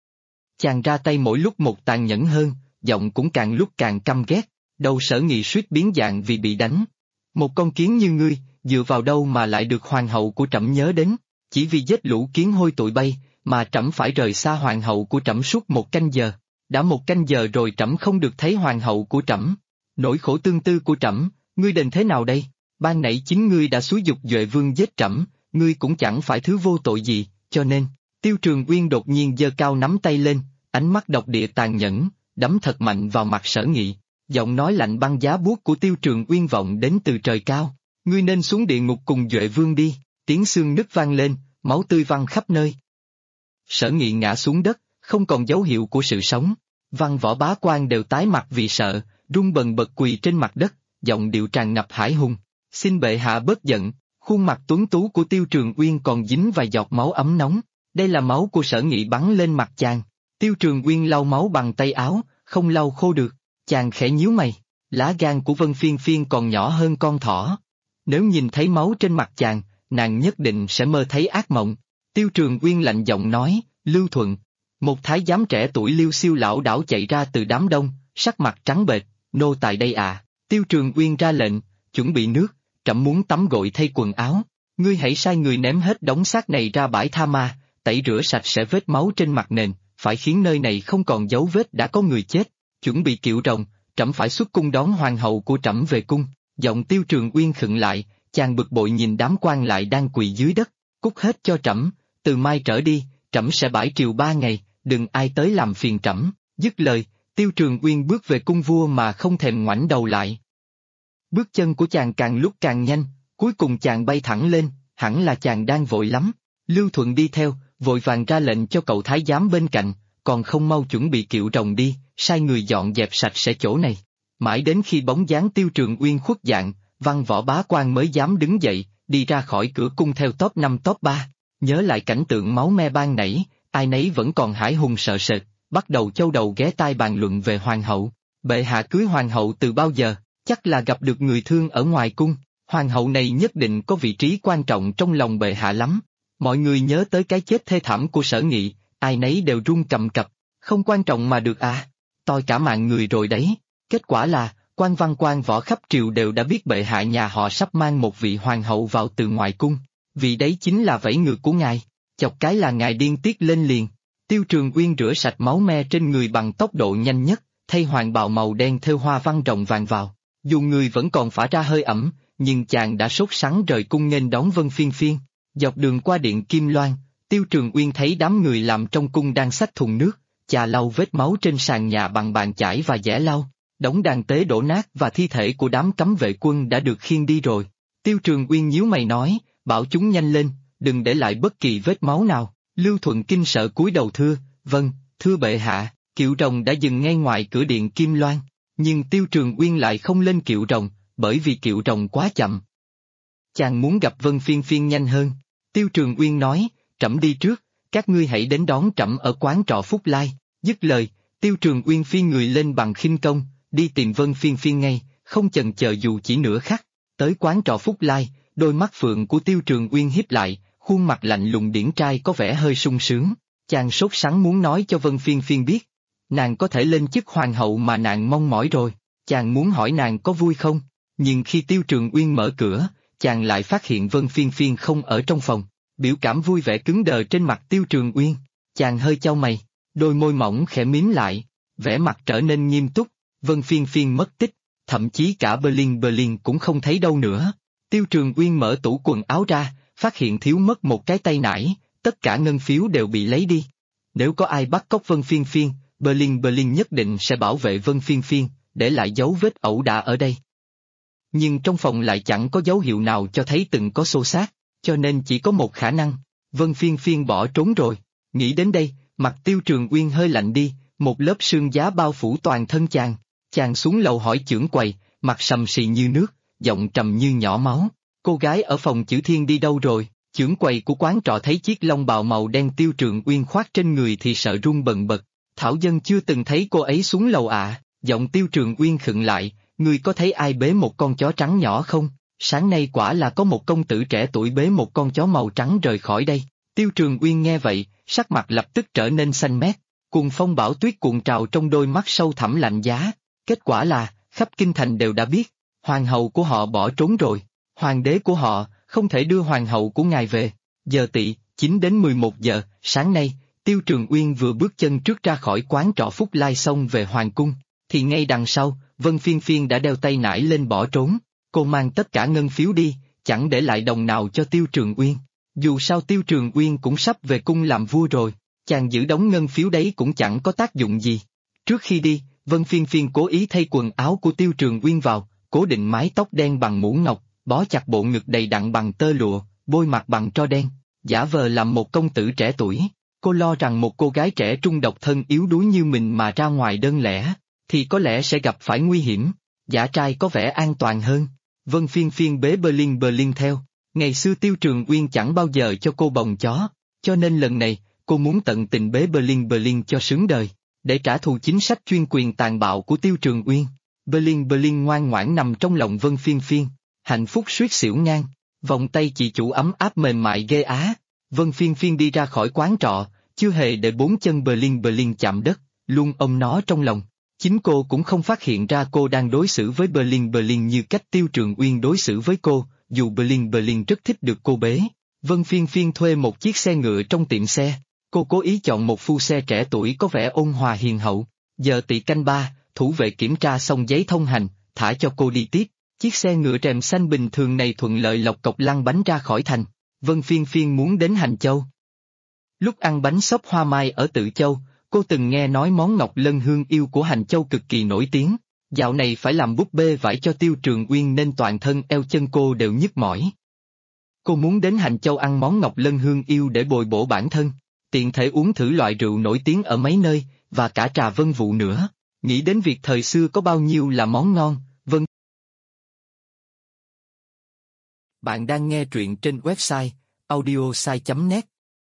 Chàng ra tay mỗi lúc một tàn nhẫn hơn, giọng cũng càng lúc càng căm ghét, đầu Sở Nghị suýt biến dạng vì bị đánh. Một con kiến như ngươi, dựa vào đâu mà lại được hoàng hậu của trẫm nhớ đến, chỉ vì giết lũ kiến hôi tụi bay, mà trẫm phải rời xa hoàng hậu của trẫm suốt 1 canh giờ. Đã 1 canh giờ rồi trẫm không được thấy hoàng hậu của trẫm. Nỗi khổ tương tư của trẫm, ngươi đền thế nào đây? Ban nãy chính ngươi đã xúi giục Duệ Vương giết trẫm, ngươi cũng chẳng phải thứ vô tội gì, cho nên. Tiêu Trường Uyên đột nhiên giơ cao nắm tay lên, ánh mắt độc địa tàn nhẫn, đấm thật mạnh vào mặt Sở Nghị. Giọng nói lạnh băng giá buốt của Tiêu Trường Uyên vọng đến từ trời cao. Ngươi nên xuống địa ngục cùng Duệ Vương đi. Tiếng xương nứt vang lên, máu tươi văng khắp nơi. Sở Nghị ngã xuống đất, không còn dấu hiệu của sự sống. Văn Võ bá quan đều tái mặt vì sợ, run bần bật quỳ trên mặt đất, giọng điệu tràn ngập hải hùng. Xin bệ hạ bớt giận. Khuôn mặt tuấn tú của Tiêu Trường Uyên còn dính vài giọt máu ấm nóng. Đây là máu của Sở Nghị bắn lên mặt chàng. Tiêu Trường Uyên lau máu bằng tay áo, không lau khô được. Chàng khẽ nhíu mày. Lá gan của Vân Phiên Phiên còn nhỏ hơn con thỏ. Nếu nhìn thấy máu trên mặt chàng, nàng nhất định sẽ mơ thấy ác mộng. Tiêu Trường Uyên lạnh giọng nói, Lưu Thuận. Một thái giám trẻ tuổi liêu xiêu lão đảo chạy ra từ đám đông, sắc mặt trắng bệch, nô tài đây à. Tiêu Trường Uyên ra lệnh, chuẩn bị nước, trẫm muốn tắm gội thay quần áo. Ngươi hãy sai người ném hết đống xác này ra bãi tha ma, tẩy rửa sạch sẽ vết máu trên mặt nền, phải khiến nơi này không còn dấu vết đã có người chết. Chuẩn bị kiệu rồng, trẫm phải xuất cung đón hoàng hậu của trẫm về cung. Giọng Tiêu Trường Uyên khựng lại, chàng bực bội nhìn đám quan lại đang quỳ dưới đất. Cút hết cho trẫm, từ mai trở đi, trẫm sẽ bãi triều 3 ngày, đừng ai tới làm phiền trẫm. Dứt lời, Tiêu Trường Uyên bước về cung vua mà không thèm ngoảnh đầu lại. Bước chân của chàng càng lúc càng nhanh, cuối cùng chàng bay thẳng lên, hẳn là chàng đang vội lắm. Lưu Thuận đi theo, vội vàng ra lệnh cho cậu thái giám bên cạnh, còn không mau chuẩn bị kiệu rồng đi, sai người dọn dẹp sạch sẽ chỗ này. Mãi đến khi bóng dáng Tiêu Trường Uyên khuất dạng, Văn Võ bá quan mới dám đứng dậy, đi ra khỏi cửa cung theo top 5 top 3. Nhớ lại cảnh tượng máu me ban nãy, ai nấy vẫn còn hãi hùng sợ sệt, bắt đầu châu đầu ghé tai bàn luận về hoàng hậu. Bệ hạ cưới hoàng hậu từ bao giờ, chắc là gặp được người thương ở ngoài cung, hoàng hậu này nhất định có vị trí quan trọng trong lòng bệ hạ lắm. Mọi người nhớ tới cái chết thê thảm của Sở Nghị, ai nấy đều run cầm cập, không quan trọng mà được à, toi cả mạng người rồi đấy. Kết quả là, quan văn quan võ khắp triều đều đã biết bệ hạ nhà họ sắp mang một vị hoàng hậu vào từ ngoài cung, vì đấy chính là vẫy ngược của ngài, chọc cái là ngài điên tiết lên liền. Tiêu Trường Uyên rửa sạch máu me trên người bằng tốc độ nhanh nhất, thay hoàng bào màu đen thêu hoa văn rồng vàng vào, dù người vẫn còn phả ra hơi ẩm, nhưng chàng đã sốt sắng rời cung nghênh đón Vân Phiên Phiên. Dọc đường qua điện Kim Loan, Tiêu Trường Uyên thấy đám người làm trong cung đang xách thùng nước, chà lau vết máu trên sàn nhà bằng bàn chải và giẻ lau. Đống đàn tế đổ nát và thi thể của đám cấm vệ quân đã được khiêng đi rồi. Tiêu Trường Uyên nhíu mày nói, bảo chúng nhanh lên, đừng để lại bất kỳ vết máu nào. Lưu Thuận kinh sợ cúi đầu thưa, vâng, thưa bệ hạ. Kiệu rồng đã dừng ngay ngoài cửa điện Kim Loan, nhưng Tiêu Trường Uyên lại không lên kiệu rồng, bởi vì kiệu rồng quá chậm. Chàng muốn gặp Vân Phiên Phiên nhanh hơn. Tiêu Trường Uyên nói, trẫm đi trước, các ngươi hãy đến đón trẫm ở quán trọ Phúc Lai. Dứt lời, Tiêu Trường Uyên phi người lên bằng khinh công, đi tìm Vân Phiên Phiên ngay, không chần chờ dù chỉ nửa khắc. Tới quán trọ Phúc Lai, đôi mắt phượng của Tiêu Trường Uyên híp lại, khuôn mặt lạnh lùng điển trai có vẻ hơi sung sướng. Chàng sốt sắng muốn nói cho Vân Phiên Phiên biết, nàng có thể lên chức hoàng hậu mà nàng mong mỏi rồi. Chàng muốn hỏi nàng có vui không, nhưng khi Tiêu Trường Uyên mở cửa, chàng lại phát hiện Vân Phiên Phiên không ở trong phòng. Biểu cảm vui vẻ cứng đờ trên mặt Tiêu Trường Uyên, chàng hơi chau mày, đôi môi mỏng khẽ mím lại, vẻ mặt trở nên nghiêm túc. Vân Phiên Phiên mất tích, thậm chí cả Berlin cũng không thấy đâu nữa. Tiêu Trường Uyên mở tủ quần áo ra, phát hiện thiếu mất một cái tay nải, tất cả ngân phiếu đều bị lấy đi. Nếu có ai bắt cóc Vân Phiên Phiên, Berlin nhất định sẽ bảo vệ Vân Phiên Phiên, để lại dấu vết ẩu đả ở đây. Nhưng trong phòng lại chẳng có dấu hiệu nào cho thấy từng có xô xát, cho nên chỉ có một khả năng, Vân Phiên Phiên bỏ trốn rồi. Nghĩ đến đây, mặt Tiêu Trường Uyên hơi lạnh đi, một lớp sương giá bao phủ toàn thân chàng. Chàng xuống lầu hỏi chưởng quầy, mặt sầm sì như nước, giọng trầm như nhỏ máu. Cô gái ở phòng chữ Thiên đi đâu rồi? Chưởng quầy của quán trọ thấy chiếc lông bào màu đen Tiêu Trường Uyên khoác trên người thì sợ run bần bật. Thảo dân chưa từng thấy cô ấy xuống lầu ạ. Giọng Tiêu Trường Uyên khựng lại, ngươi có thấy ai bế một con chó trắng nhỏ không? Sáng nay quả là có một công tử trẻ tuổi bế một con chó màu trắng rời khỏi đây. Tiêu Trường Uyên nghe vậy, sắc mặt lập tức trở nên xanh mét, cuồng phong bão tuyết cuộn trào trong đôi mắt sâu thẳm lạnh giá. Kết quả là, khắp kinh thành đều đã biết, hoàng hậu của họ bỏ trốn rồi, hoàng đế của họ không thể đưa hoàng hậu của ngài về. Giờ Tỵ, 9 đến 11 giờ, sáng nay, Tiêu Trường Uyên vừa bước chân trước ra khỏi quán trọ Phúc Lai xông về hoàng cung, thì ngay đằng sau, Vân Phiên Phiên đã đeo tay nải lên bỏ trốn. Cô mang tất cả ngân phiếu đi, chẳng để lại đồng nào cho Tiêu Trường Uyên. Dù sao Tiêu Trường Uyên cũng sắp về cung làm vua rồi, chàng giữ đống ngân phiếu đấy cũng chẳng có tác dụng gì. Trước khi đi, Vân Phiên Phiên cố ý thay quần áo của Tiêu Trường Uyên vào, cố định mái tóc đen bằng mũ ngọc, bó chặt bộ ngực đầy đặn bằng tơ lụa, bôi mặt bằng tro đen, giả vờ làm một công tử trẻ tuổi. Cô lo rằng một cô gái trẻ trung độc thân yếu đuối như mình mà ra ngoài đơn lẻ, thì có lẽ sẽ gặp phải nguy hiểm. Giả trai có vẻ an toàn hơn. Vân Phiên Phiên bế Berlin theo. Ngày xưa Tiêu Trường Uyên chẳng bao giờ cho cô bồng chó, cho nên lần này, cô muốn tận tình bế Berlin cho sướng đời, để trả thù chính sách chuyên quyền tàn bạo của Tiêu Trường Uyên. Berlin ngoan ngoãn nằm trong lòng Vân Phiên Phiên, hạnh phúc suýt xỉu ngang, vòng tay chị chủ ấm áp mềm mại ghê á. Vân Phiên Phiên đi ra khỏi quán trọ, chưa hề để bốn chân Berlin chạm đất, luôn ôm nó trong lòng. Chính cô cũng không phát hiện ra cô đang đối xử với Berlin như cách Tiêu Trường Uyên đối xử với cô, dù Berlin rất thích được cô bế. Vân Phiên Phiên thuê một chiếc xe ngựa trong tiệm xe, cô cố ý chọn một phu xe trẻ tuổi có vẻ ôn hòa hiền hậu. Giờ Tỵ canh 3, thủ vệ kiểm tra xong giấy thông hành, thả cho cô đi tiếp. Chiếc xe ngựa rèm xanh bình thường này thuận lợi lộc cộc lăn bánh ra khỏi thành. Vân Phiên Phiên muốn đến Hành Châu. Lúc ăn bánh xốp hoa mai ở Tự Châu, cô từng nghe nói món ngọc lân hương yêu của Hành Châu cực kỳ nổi tiếng. Dạo này phải làm búp bê vải cho Tiêu Trường Uyên nên toàn thân eo chân cô đều nhức mỏi. Cô muốn đến Hành Châu ăn món ngọc lân hương yêu để bồi bổ bản thân, tiện thể uống thử loại rượu nổi tiếng ở mấy nơi, và cả trà vân vụ nữa. Nghĩ đến việc thời xưa có bao nhiêu là món ngon, Vân. Bạn đang nghe truyện trên website audiosai.net.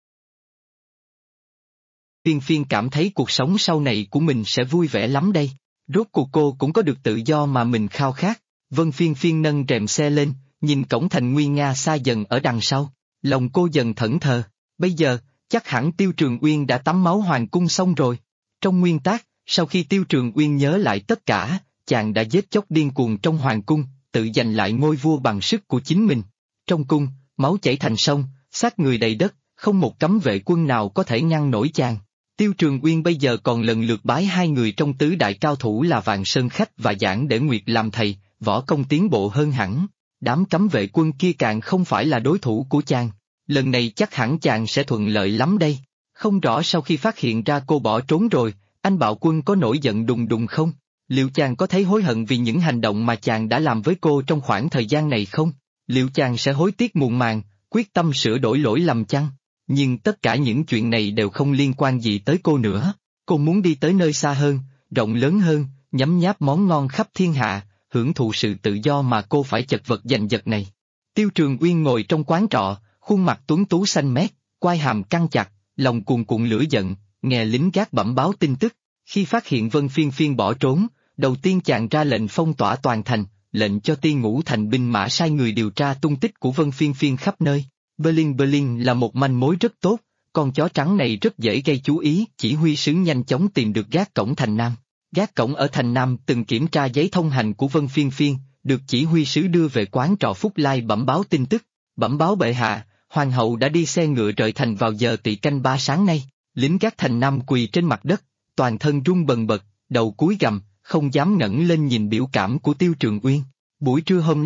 Phiên Phiên cảm thấy cuộc sống sau này của mình sẽ vui vẻ lắm đây. Rốt cuộc cô cũng có được tự do mà mình khao khát. Vân Phiên Phiên nâng rèm xe lên, nhìn cổng thành nguy nga xa dần ở đằng sau. Lòng cô dần thẫn thờ. Bây giờ, chắc hẳn Tiêu Trường Uyên đã tắm máu hoàng cung xong rồi. Trong nguyên tắc, sau khi Tiêu Trường Uyên nhớ lại tất cả, chàng đã giết chóc điên cuồng trong hoàng cung, tự giành lại ngôi vua bằng sức của chính mình. Trong cung, máu chảy thành sông, xác người đầy đất, không một cấm vệ quân nào có thể ngăn nổi chàng. Tiêu Trường Uyên bây giờ còn lần lượt bái hai người trong tứ đại cao thủ là Vạn Sơn Khách và Giảng Để Nguyệt làm thầy, võ công tiến bộ hơn hẳn. Đám cấm vệ quân kia càng không phải là đối thủ của chàng. Lần này chắc hẳn chàng sẽ thuận lợi lắm đây. Không rõ sau khi phát hiện ra cô bỏ trốn rồi, anh Bạo Quân có nổi giận đùng đùng không? Liệu chàng có thấy hối hận vì những hành động mà chàng đã làm với cô trong khoảng thời gian này không? Liệu chàng sẽ hối tiếc muộn màng, quyết tâm sửa đổi lỗi lầm chăng? Nhưng tất cả những chuyện này đều không liên quan gì tới cô nữa. Cô muốn đi tới nơi xa hơn, rộng lớn hơn, nhấm nháp món ngon khắp thiên hạ, hưởng thụ sự tự do mà cô phải chật vật giành giật này. Tiêu Trường Uyên ngồi trong quán trọ, khuôn mặt tuấn tú xanh mét, quai hàm căng chặt, lòng cuồn cuộn lửa giận, nghe lính gác bẩm báo tin tức. Khi phát hiện Vân Phiên Phiên bỏ trốn, đầu tiên chàng ra lệnh phong tỏa toàn thành, lệnh cho Ti Ngũ thành binh mã sai người điều tra tung tích của Vân Phiên Phiên khắp nơi. Berlin là một manh mối rất tốt, con chó trắng này rất dễ gây chú ý. Chỉ huy sứ nhanh chóng tìm được gác cổng thành Nam. Gác cổng ở thành Nam từng kiểm tra giấy thông hành của Vân Phiên Phiên, được chỉ huy sứ đưa về quán trọ Phúc Lai bẩm báo tin tức. Bẩm báo bệ hạ, hoàng hậu đã đi xe ngựa rời thành vào giờ Tỵ canh 3 sáng nay. Lính gác thành Nam quỳ trên mặt đất, toàn thân run bần bật, đầu cúi gằm, không dám ngẩng lên nhìn biểu cảm của Tiêu Trường Uyên. Buổi trưa hôm nay,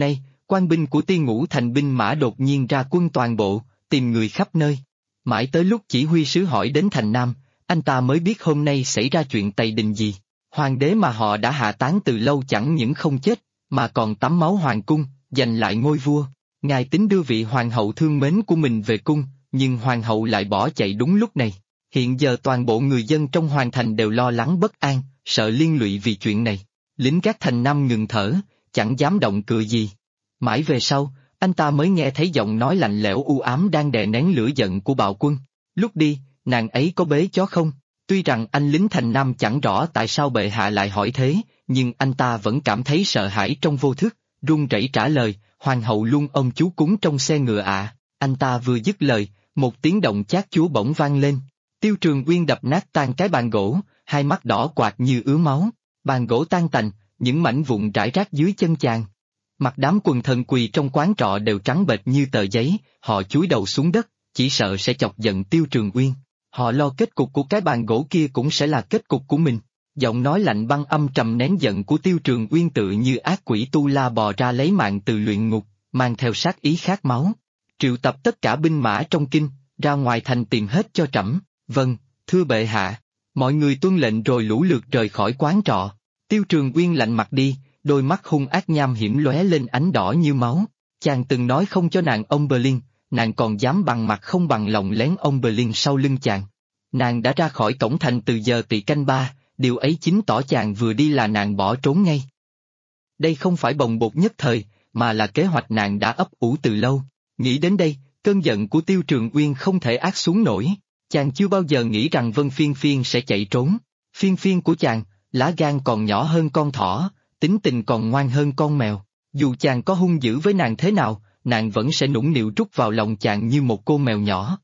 Quan binh của Ti Ngũ Thành binh mã đột nhiên ra quân toàn bộ, tìm người khắp nơi. Mãi tới lúc chỉ huy sứ hỏi đến thành Nam, anh ta mới biết hôm nay xảy ra chuyện tày đình gì. Hoàng đế mà họ đã hạ tán từ lâu chẳng những không chết, mà còn tắm máu hoàng cung, giành lại ngôi vua. Ngài tính đưa vị hoàng hậu thương mến của mình về cung, nhưng hoàng hậu lại bỏ chạy đúng lúc này. Hiện giờ toàn bộ người dân trong hoàng thành đều lo lắng bất an, sợ liên lụy vì chuyện này. Lính gác thành Nam ngừng thở, chẳng dám động cựa gì. Mãi về sau, anh ta mới nghe thấy giọng nói lạnh lẽo u ám đang đè nén lửa giận của bạo quân. Lúc đi, nàng ấy có bế chó không? Tuy rằng anh lính thành Nam chẳng rõ tại sao bệ hạ lại hỏi thế, nhưng anh ta vẫn cảm thấy sợ hãi trong vô thức, run rẩy trả lời, hoàng hậu luôn ông chú cúng trong xe ngựa ạ. Anh ta vừa dứt lời, một tiếng động chát chúa bỗng vang lên. Tiêu Trường Uyên đập nát tan cái bàn gỗ, hai mắt đỏ quạt như ứa máu. Bàn gỗ tan tành, những mảnh vụn rải rác dưới chân chàng. Mặt đám quần thần quỳ trong quán trọ đều trắng bệch như tờ giấy, họ chúi đầu xuống đất, chỉ sợ sẽ chọc giận Tiêu Trường Uyên. Họ lo kết cục của cái bàn gỗ kia cũng sẽ là kết cục của mình. Giọng nói lạnh băng âm trầm nén giận của Tiêu Trường Uyên tự như ác quỷ tu la bò ra lấy mạng từ luyện ngục, mang theo sát ý khát máu. Triệu tập tất cả binh mã trong kinh, ra ngoài thành tìm hết cho trẫm. Vâng, thưa bệ hạ. Mọi người tuân lệnh rồi lũ lượt rời khỏi quán trọ. Tiêu Trường Uyên lạnh mặt đi, đôi mắt hung ác nham hiểm lóe lên ánh đỏ như máu. Chàng từng nói không cho nàng ông Berlin, nàng còn dám bằng mặt không bằng lòng lén ông Berlin sau lưng chàng. Nàng đã ra khỏi cổng thành từ giờ tỵ canh 3, điều ấy chính tỏ chàng vừa đi là nàng bỏ trốn ngay. Đây không phải bồng bột nhất thời, mà là kế hoạch nàng đã ấp ủ từ lâu. Nghĩ đến đây, cơn giận của Tiêu Trường Uyên không thể át xuống nổi. Chàng chưa bao giờ nghĩ rằng Vân Phiên Phiên sẽ chạy trốn. Phiên Phiên của chàng, lá gan còn nhỏ hơn con thỏ, tính tình còn ngoan hơn con mèo. Dù chàng có hung dữ với nàng thế nào, nàng vẫn sẽ nũng nịu trút vào lòng chàng như một cô mèo nhỏ.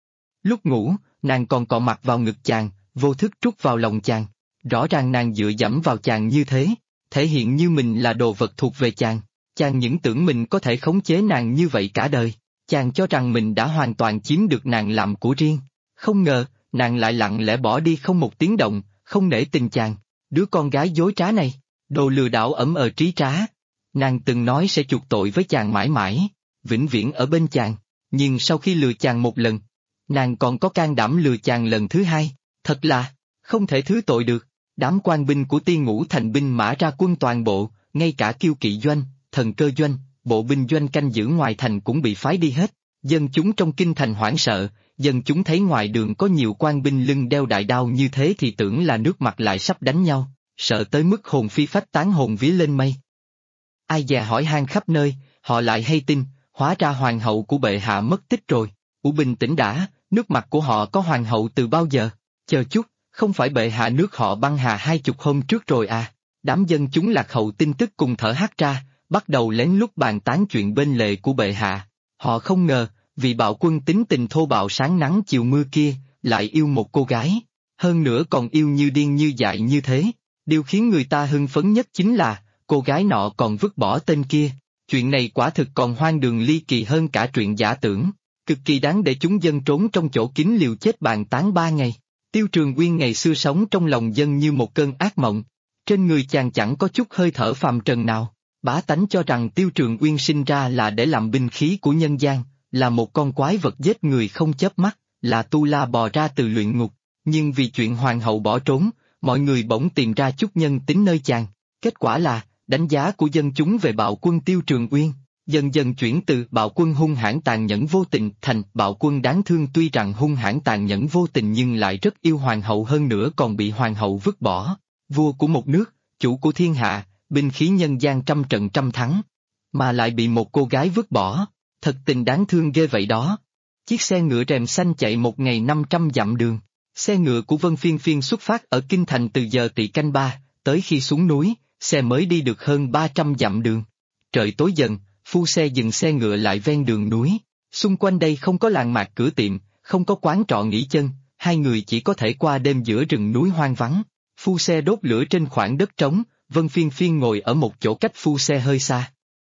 Lúc ngủ, nàng còn cọ mặt vào ngực chàng, vô thức trút vào lòng chàng. Rõ ràng nàng dựa dẫm vào chàng như thế, thể hiện như mình là đồ vật thuộc về chàng. Chàng những tưởng mình có thể khống chế nàng như vậy cả đời. Chàng cho rằng mình đã hoàn toàn chiếm được nàng làm của riêng. Không ngờ, nàng lại lặng lẽ bỏ đi không một tiếng động, không nể tình chàng. Đứa con gái dối trá này, đồ lừa đảo ẩn ờ trí trá. Nàng từng nói sẽ chuộc tội với chàng mãi mãi, vĩnh viễn ở bên chàng. Nhưng sau khi lừa chàng một lần, nàng còn có can đảm lừa chàng lần thứ hai. Thật là, không thể thứ tội được. Đám quan binh của Ti Ngũ Thành binh mã ra quân toàn bộ, ngay cả kiêu kỵ doanh, thần cơ doanh, bộ binh doanh canh giữ ngoài thành cũng bị phái đi hết. Dân chúng trong kinh thành hoảng sợ, dân chúng thấy ngoài đường có nhiều quan binh lưng đeo đại đao như thế thì tưởng là nước mặt lại sắp đánh nhau, sợ tới mức hồn phi phách tán hồn vía lên mây. Ai dè hỏi han khắp nơi, họ lại hay tin, hóa ra hoàng hậu của bệ hạ mất tích rồi. Bình tĩnh đã, nước mặt của họ có hoàng hậu từ bao giờ? Chờ chút, không phải bệ hạ nước họ băng hà 20 hôm trước rồi à? Đám dân chúng lạc hậu tin tức cùng thở hắt ra, bắt đầu lén lút bàn tán chuyện bên lề của bệ hạ. Họ không ngờ, vì bạo quân tính tình thô bạo sáng nắng chiều mưa kia, lại yêu một cô gái, hơn nữa còn yêu như điên như dại như thế. Điều khiến người ta hưng phấn nhất chính là, cô gái nọ còn vứt bỏ tên kia. Chuyện này quả thực còn hoang đường ly kỳ hơn cả chuyện giả tưởng, cực kỳ đáng để chúng dân trốn trong chỗ kín liều chết bàn tán 3 ngày. Tiêu Trường Uyên ngày xưa sống trong lòng dân như một cơn ác mộng, trên người chàng chẳng có chút hơi thở phàm trần nào. Bá tánh cho rằng Tiêu Trường Uyên sinh ra là để làm binh khí của nhân gian, là một con quái vật giết người không chớp mắt, là tu la bò ra từ luyện ngục. Nhưng vì chuyện hoàng hậu bỏ trốn, mọi người bỗng tìm ra chút nhân tính nơi chàng. Kết quả là, đánh giá của dân chúng về bạo quân Tiêu Trường Uyên, dần dần chuyển từ bạo quân hung hãn tàn nhẫn vô tình thành bạo quân đáng thương. Tuy rằng hung hãn tàn nhẫn vô tình nhưng lại rất yêu hoàng hậu, hơn nữa còn bị hoàng hậu vứt bỏ. Vua của một nước, chủ của thiên hạ, binh khí nhân gian trăm trận trăm thắng, mà lại bị một cô gái vứt bỏ, thật tình đáng thương ghê vậy đó. Chiếc xe ngựa rèm xanh chạy một ngày 500 dặm đường. Xe ngựa của Vân Phiên Phiên xuất phát ở kinh thành từ giờ tỵ canh 3, tới khi xuống núi, xe mới đi được hơn 300 dặm đường. Trời tối dần, phu xe dừng xe ngựa lại ven đường núi. Xung quanh đây không có làng mạc cửa tiệm, không có quán trọ nghỉ chân, hai người chỉ có thể qua đêm giữa rừng núi hoang vắng. Phu xe đốt lửa trên khoảng đất trống, Vân Phiên Phiên ngồi ở một chỗ cách phu xe hơi xa.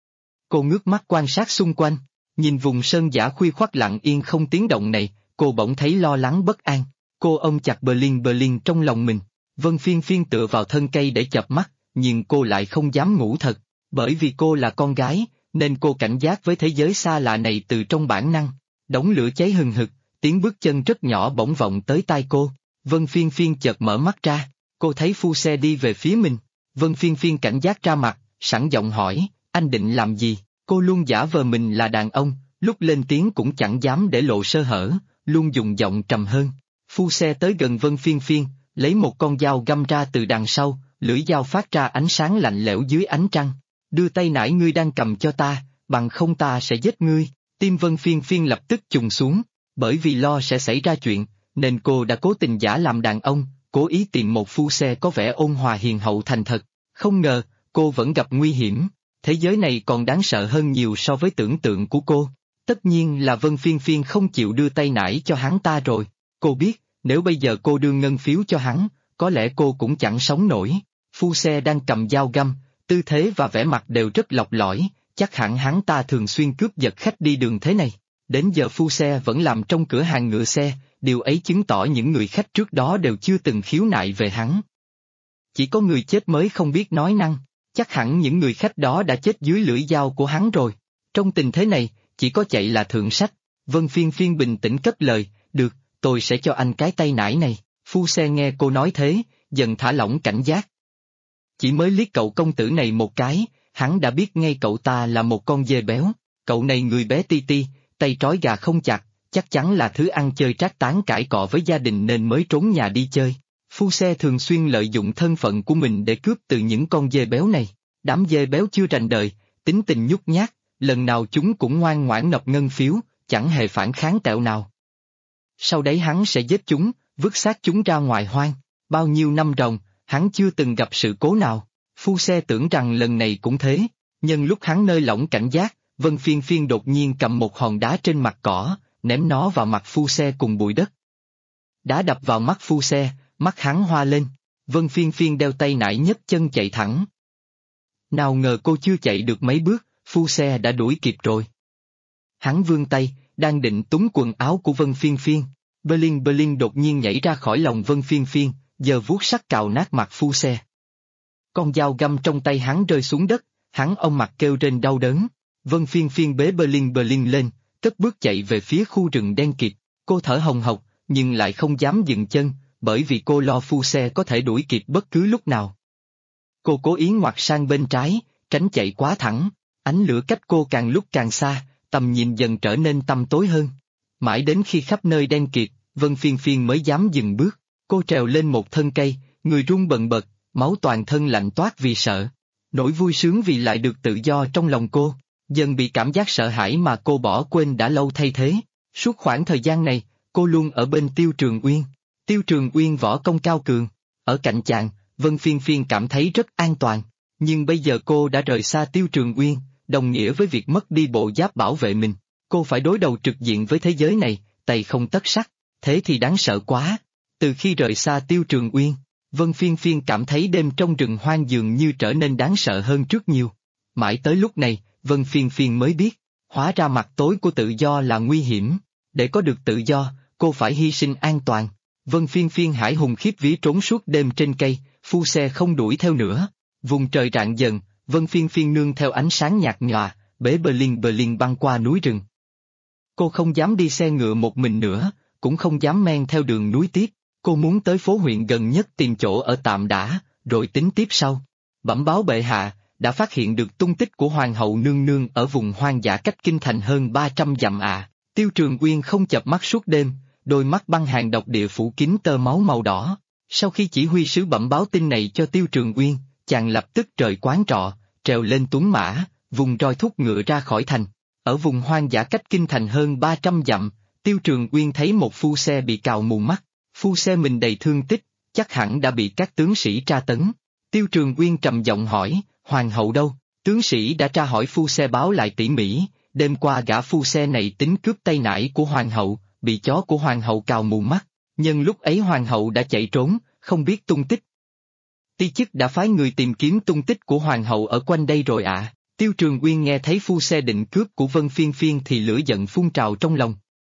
Cô ngước mắt quan sát xung quanh, nhìn vùng sơn dã khuya khoắt lặng yên không tiếng động này, cô bỗng thấy lo lắng bất an. Cô ôm chặt Berlin trong lòng mình. Vân Phiên Phiên tựa vào thân cây để chợp mắt, nhưng cô lại không dám ngủ thật, bởi vì cô là con gái, nên cô cảnh giác với thế giới xa lạ này từ trong bản năng. Đống lửa cháy hừng hực, tiếng bước chân rất nhỏ bỗng vọng tới tai cô. Vân Phiên Phiên chợt mở mắt ra, cô thấy phu xe đi về phía mình. Vân Phiên Phiên cảnh giác ra mặt, sẵn giọng hỏi, anh định làm gì? Cô luôn giả vờ mình là đàn ông, lúc lên tiếng cũng chẳng dám để lộ sơ hở, luôn dùng giọng trầm hơn. Phu xe tới gần Vân Phiên Phiên, lấy một con dao găm ra từ đằng sau, lưỡi dao phát ra ánh sáng lạnh lẽo dưới ánh trăng. Đưa tay nải ngươi đang cầm cho ta, bằng không ta sẽ giết ngươi. Tim Vân Phiên Phiên lập tức trùng xuống, bởi vì lo sẽ xảy ra chuyện, nên cô đã cố tình giả làm đàn ông, cố ý tìm một phu xe có vẻ ôn hòa hiền hậu thành thật. Không ngờ, cô vẫn gặp nguy hiểm, thế giới này còn đáng sợ hơn nhiều so với tưởng tượng của cô. Tất nhiên là Vân Phiên Phiên không chịu đưa tay nải cho hắn ta rồi. Cô biết, nếu bây giờ cô đưa ngân phiếu cho hắn, có lẽ cô cũng chẳng sống nổi. Phu xe đang cầm dao găm, tư thế và vẻ mặt đều rất lọc lõi, chắc hẳn hắn ta thường xuyên cướp giật khách đi đường thế này. Đến giờ phu xe vẫn làm trong cửa hàng ngựa xe, điều ấy chứng tỏ những người khách trước đó đều chưa từng khiếu nại về hắn. Chỉ có người chết mới không biết nói năng, chắc hẳn những người khách đó đã chết dưới lưỡi dao của hắn rồi. Trong tình thế này, chỉ có chạy là thượng sách. Vân Phiên Phiên bình tĩnh cất lời, được, tôi sẽ cho anh cái tay nải này. Phu xe nghe cô nói thế, dần thả lỏng cảnh giác. Chỉ mới liếc cậu công tử này một cái, hắn đã biết ngay cậu ta là một con dê béo. Cậu này người bé ti ti, tay trói gà không chặt, chắc chắn là thứ ăn chơi trác tán cãi cọ với gia đình nên mới trốn nhà đi chơi. Phu xe thường xuyên lợi dụng thân phận của mình để cướp từ những con dê béo này. Đám dê béo chưa rành đời, tính tình nhút nhát, lần nào chúng cũng ngoan ngoãn nộp ngân phiếu, chẳng hề phản kháng tẹo nào. Sau đấy hắn sẽ giết chúng, vứt xác chúng ra ngoài hoang. Bao nhiêu năm ròng, hắn chưa từng gặp sự cố nào. Phu xe tưởng rằng lần này cũng thế, nhưng lúc hắn nơi lỏng cảnh giác, Vân Phiên Phiên đột nhiên cầm một hòn đá trên mặt cỏ, ném nó vào mặt phu xe cùng bụi đất. Đá đập vào mắt phu xe, mắt hắn hoa lên. Vân Phiên Phiên đeo tay nải nhấc chân chạy thẳng. Nào ngờ cô chưa chạy được mấy bước, phu xe đã đuổi kịp rồi. Hắn vươn tay, đang định túm quần áo của Vân Phiên Phiên. Berlin đột nhiên nhảy ra khỏi lòng Vân Phiên Phiên, giờ vuốt sắc cào nát mặt phu xe. Con dao găm trong tay hắn rơi xuống đất, hắn ôm mặt kêu rên đau đớn. Vân Phiên Phiên bế Berlin lên, cất bước chạy về phía khu rừng đen kịt. Cô thở hồng hộc, nhưng lại không dám dừng chân, bởi vì cô lo phu xe có thể đuổi kịp bất cứ lúc nào. Cô cố ý ngoặt sang bên trái, tránh chạy quá thẳng. Ánh lửa cách cô càng lúc càng xa, tầm nhìn dần trở nên tăm tối hơn. Mãi đến khi khắp nơi đen kịt, Vân Phiên Phiên mới dám dừng bước. Cô trèo lên một thân cây, người run bần bật, máu toàn thân lạnh toát vì sợ. Nỗi vui sướng vì lại được tự do trong lòng cô, dần bị cảm giác sợ hãi mà cô bỏ quên đã lâu thay thế. Suốt khoảng thời gian này, cô luôn ở bên Tiêu Trường Uyên. Tiêu Trường Uyên võ công cao cường. Ở cạnh chàng, Vân Phiên Phiên cảm thấy rất an toàn. Nhưng bây giờ cô đã rời xa Tiêu Trường Uyên, đồng nghĩa với việc mất đi bộ giáp bảo vệ mình. Cô phải đối đầu trực diện với thế giới này, tay không tất sắt, thế thì đáng sợ quá. Từ khi rời xa Tiêu Trường Uyên, Vân Phiên Phiên cảm thấy đêm trong rừng hoang dường như trở nên đáng sợ hơn trước nhiều. Mãi tới lúc này, Vân Phiên Phiên mới biết, hóa ra mặt tối của tự do là nguy hiểm. Để có được tự do, cô phải hy sinh an toàn. Vân Phiên Phiên hải hùng khiếp vía trốn suốt đêm trên cây, phu xe không đuổi theo nữa. Vùng trời rạng dần, Vân Phiên Phiên nương theo ánh sáng nhạt nhòa, bế Berlin băng qua núi rừng. Cô không dám đi xe ngựa một mình nữa, cũng không dám men theo đường núi tiếp. Cô muốn tới phố huyện gần nhất tìm chỗ ở tạm đã, rồi tính tiếp sau. Bẩm báo bệ hạ, đã phát hiện được tung tích của Hoàng hậu nương nương ở vùng hoang dã cách kinh thành hơn 300 dặm ạ. Tiêu Trường Uyên không chợp mắt suốt đêm, đôi mắt băng hàn độc địa phủ kín tơ máu màu đỏ. Sau khi chỉ huy sứ bẩm báo tin này cho Tiêu Trường Uyên, chàng lập tức rời quán trọ, trèo lên tuấn mã, vùng roi thúc ngựa ra khỏi thành. Ở vùng hoang dã cách kinh thành hơn 300 dặm, Tiêu Trường Uyên thấy một phu xe bị cào mù mắt. Phu xe mình đầy thương tích, chắc hẳn đã bị các tướng sĩ tra tấn. Tiêu Trường Uyên trầm giọng hỏi, Hoàng hậu đâu? Tướng sĩ đã tra hỏi phu xe báo lại tỉ mỉ, đêm qua gã phu xe này tính cướp tay nải của Hoàng hậu, bị chó của Hoàng hậu cào mù mắt. Nhưng lúc ấy Hoàng hậu đã chạy trốn, không biết tung tích. Ti chức đã phái người tìm kiếm tung tích của Hoàng hậu ở quanh đây rồi ạ. Tiêu Trường Uyên nghe thấy phu xe định cướp của Vân Phiên Phiên thì lửa giận phun trào trong lòng.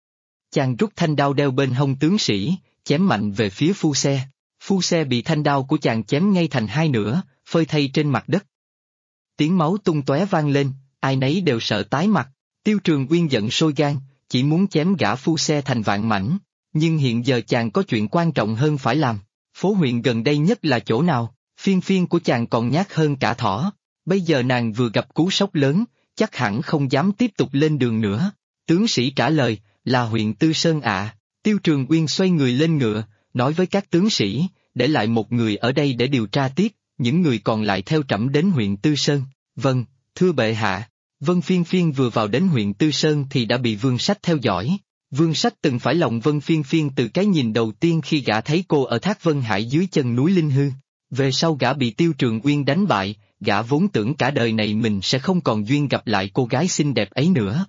Chàng rút thanh đao đeo bên hông tướng sĩ, chém mạnh về phía phu xe. Phu xe bị thanh đao của chàng chém ngay thành hai nửa, phơi thây trên mặt đất. Tiếng máu tung tóe vang lên, ai nấy đều sợ tái mặt. Tiêu Trường Uyên giận sôi gan, chỉ muốn chém gã phu xe thành vạn mảnh, nhưng hiện giờ chàng có chuyện quan trọng hơn phải làm. Phố huyện gần đây nhất là chỗ nào? Phiên Phiên của chàng còn nhát hơn cả thỏ, bây giờ nàng vừa gặp cú sốc lớn, chắc hẳn không dám tiếp tục lên đường nữa. Tướng sĩ trả lời, là huyện Tư Sơn ạ. Tiêu Trường Uyên xoay người lên ngựa, nói với các tướng sĩ, để lại một người ở đây để điều tra tiếp, những người còn lại theo trẫm đến huyện Tư Sơn. Vâng, thưa bệ hạ. Vân Phiên Phiên vừa vào đến huyện Tư Sơn thì đã bị Vương Sách theo dõi. Vương Sách từng phải lòng Vân Phiên Phiên từ cái nhìn đầu tiên khi gã thấy cô ở Thác Vân Hải dưới chân núi Linh Hư. Về sau gã bị Tiêu Trường Uyên đánh bại, gã vốn tưởng cả đời này mình sẽ không còn duyên gặp lại cô gái xinh đẹp ấy nữa.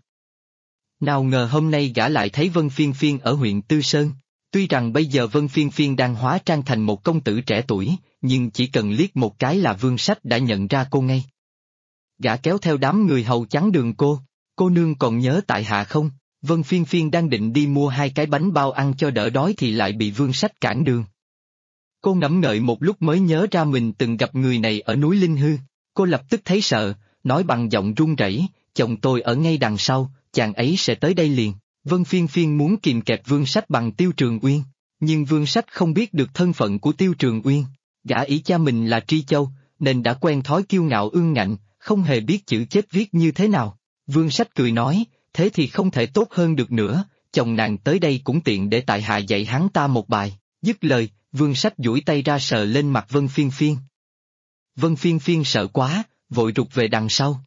Nào ngờ hôm nay gã lại thấy Vân Phiên Phiên ở huyện Tư Sơn. Tuy rằng bây giờ Vân Phiên Phiên đang hóa trang thành một công tử trẻ tuổi, nhưng chỉ cần liếc một cái là Vương Sách đã nhận ra cô ngay. Gã kéo theo đám người hầu chắn đường cô nương còn nhớ tại hạ không? Vân Phiên Phiên đang định đi mua 2 cái bánh bao ăn cho đỡ đói thì lại bị Vương Sách cản đường. Cô ngẫm ngợi một lúc mới nhớ ra mình từng gặp người này ở núi Linh Hư, cô lập tức thấy sợ, nói bằng giọng run rẩy, chồng tôi ở ngay đằng sau, chàng ấy sẽ tới đây liền. Vân Phiên Phiên muốn kìm kẹp Vương Sách bằng Tiêu Trường Uyên, nhưng Vương Sách không biết được thân phận của Tiêu Trường Uyên, gã ý cha mình là Tri Châu, nên đã quen thói kiêu ngạo ương ngạnh, không hề biết chữ chết viết như thế nào. Vương Sách cười nói, thế thì không thể tốt hơn được nữa, chồng nàng tới đây cũng tiện để tại hạ dạy hắn ta một bài. Dứt lời, Vương Sách duỗi tay ra sờ lên mặt Vân Phiên Phiên. Vân Phiên Phiên sợ quá, vội rụt về đằng sau.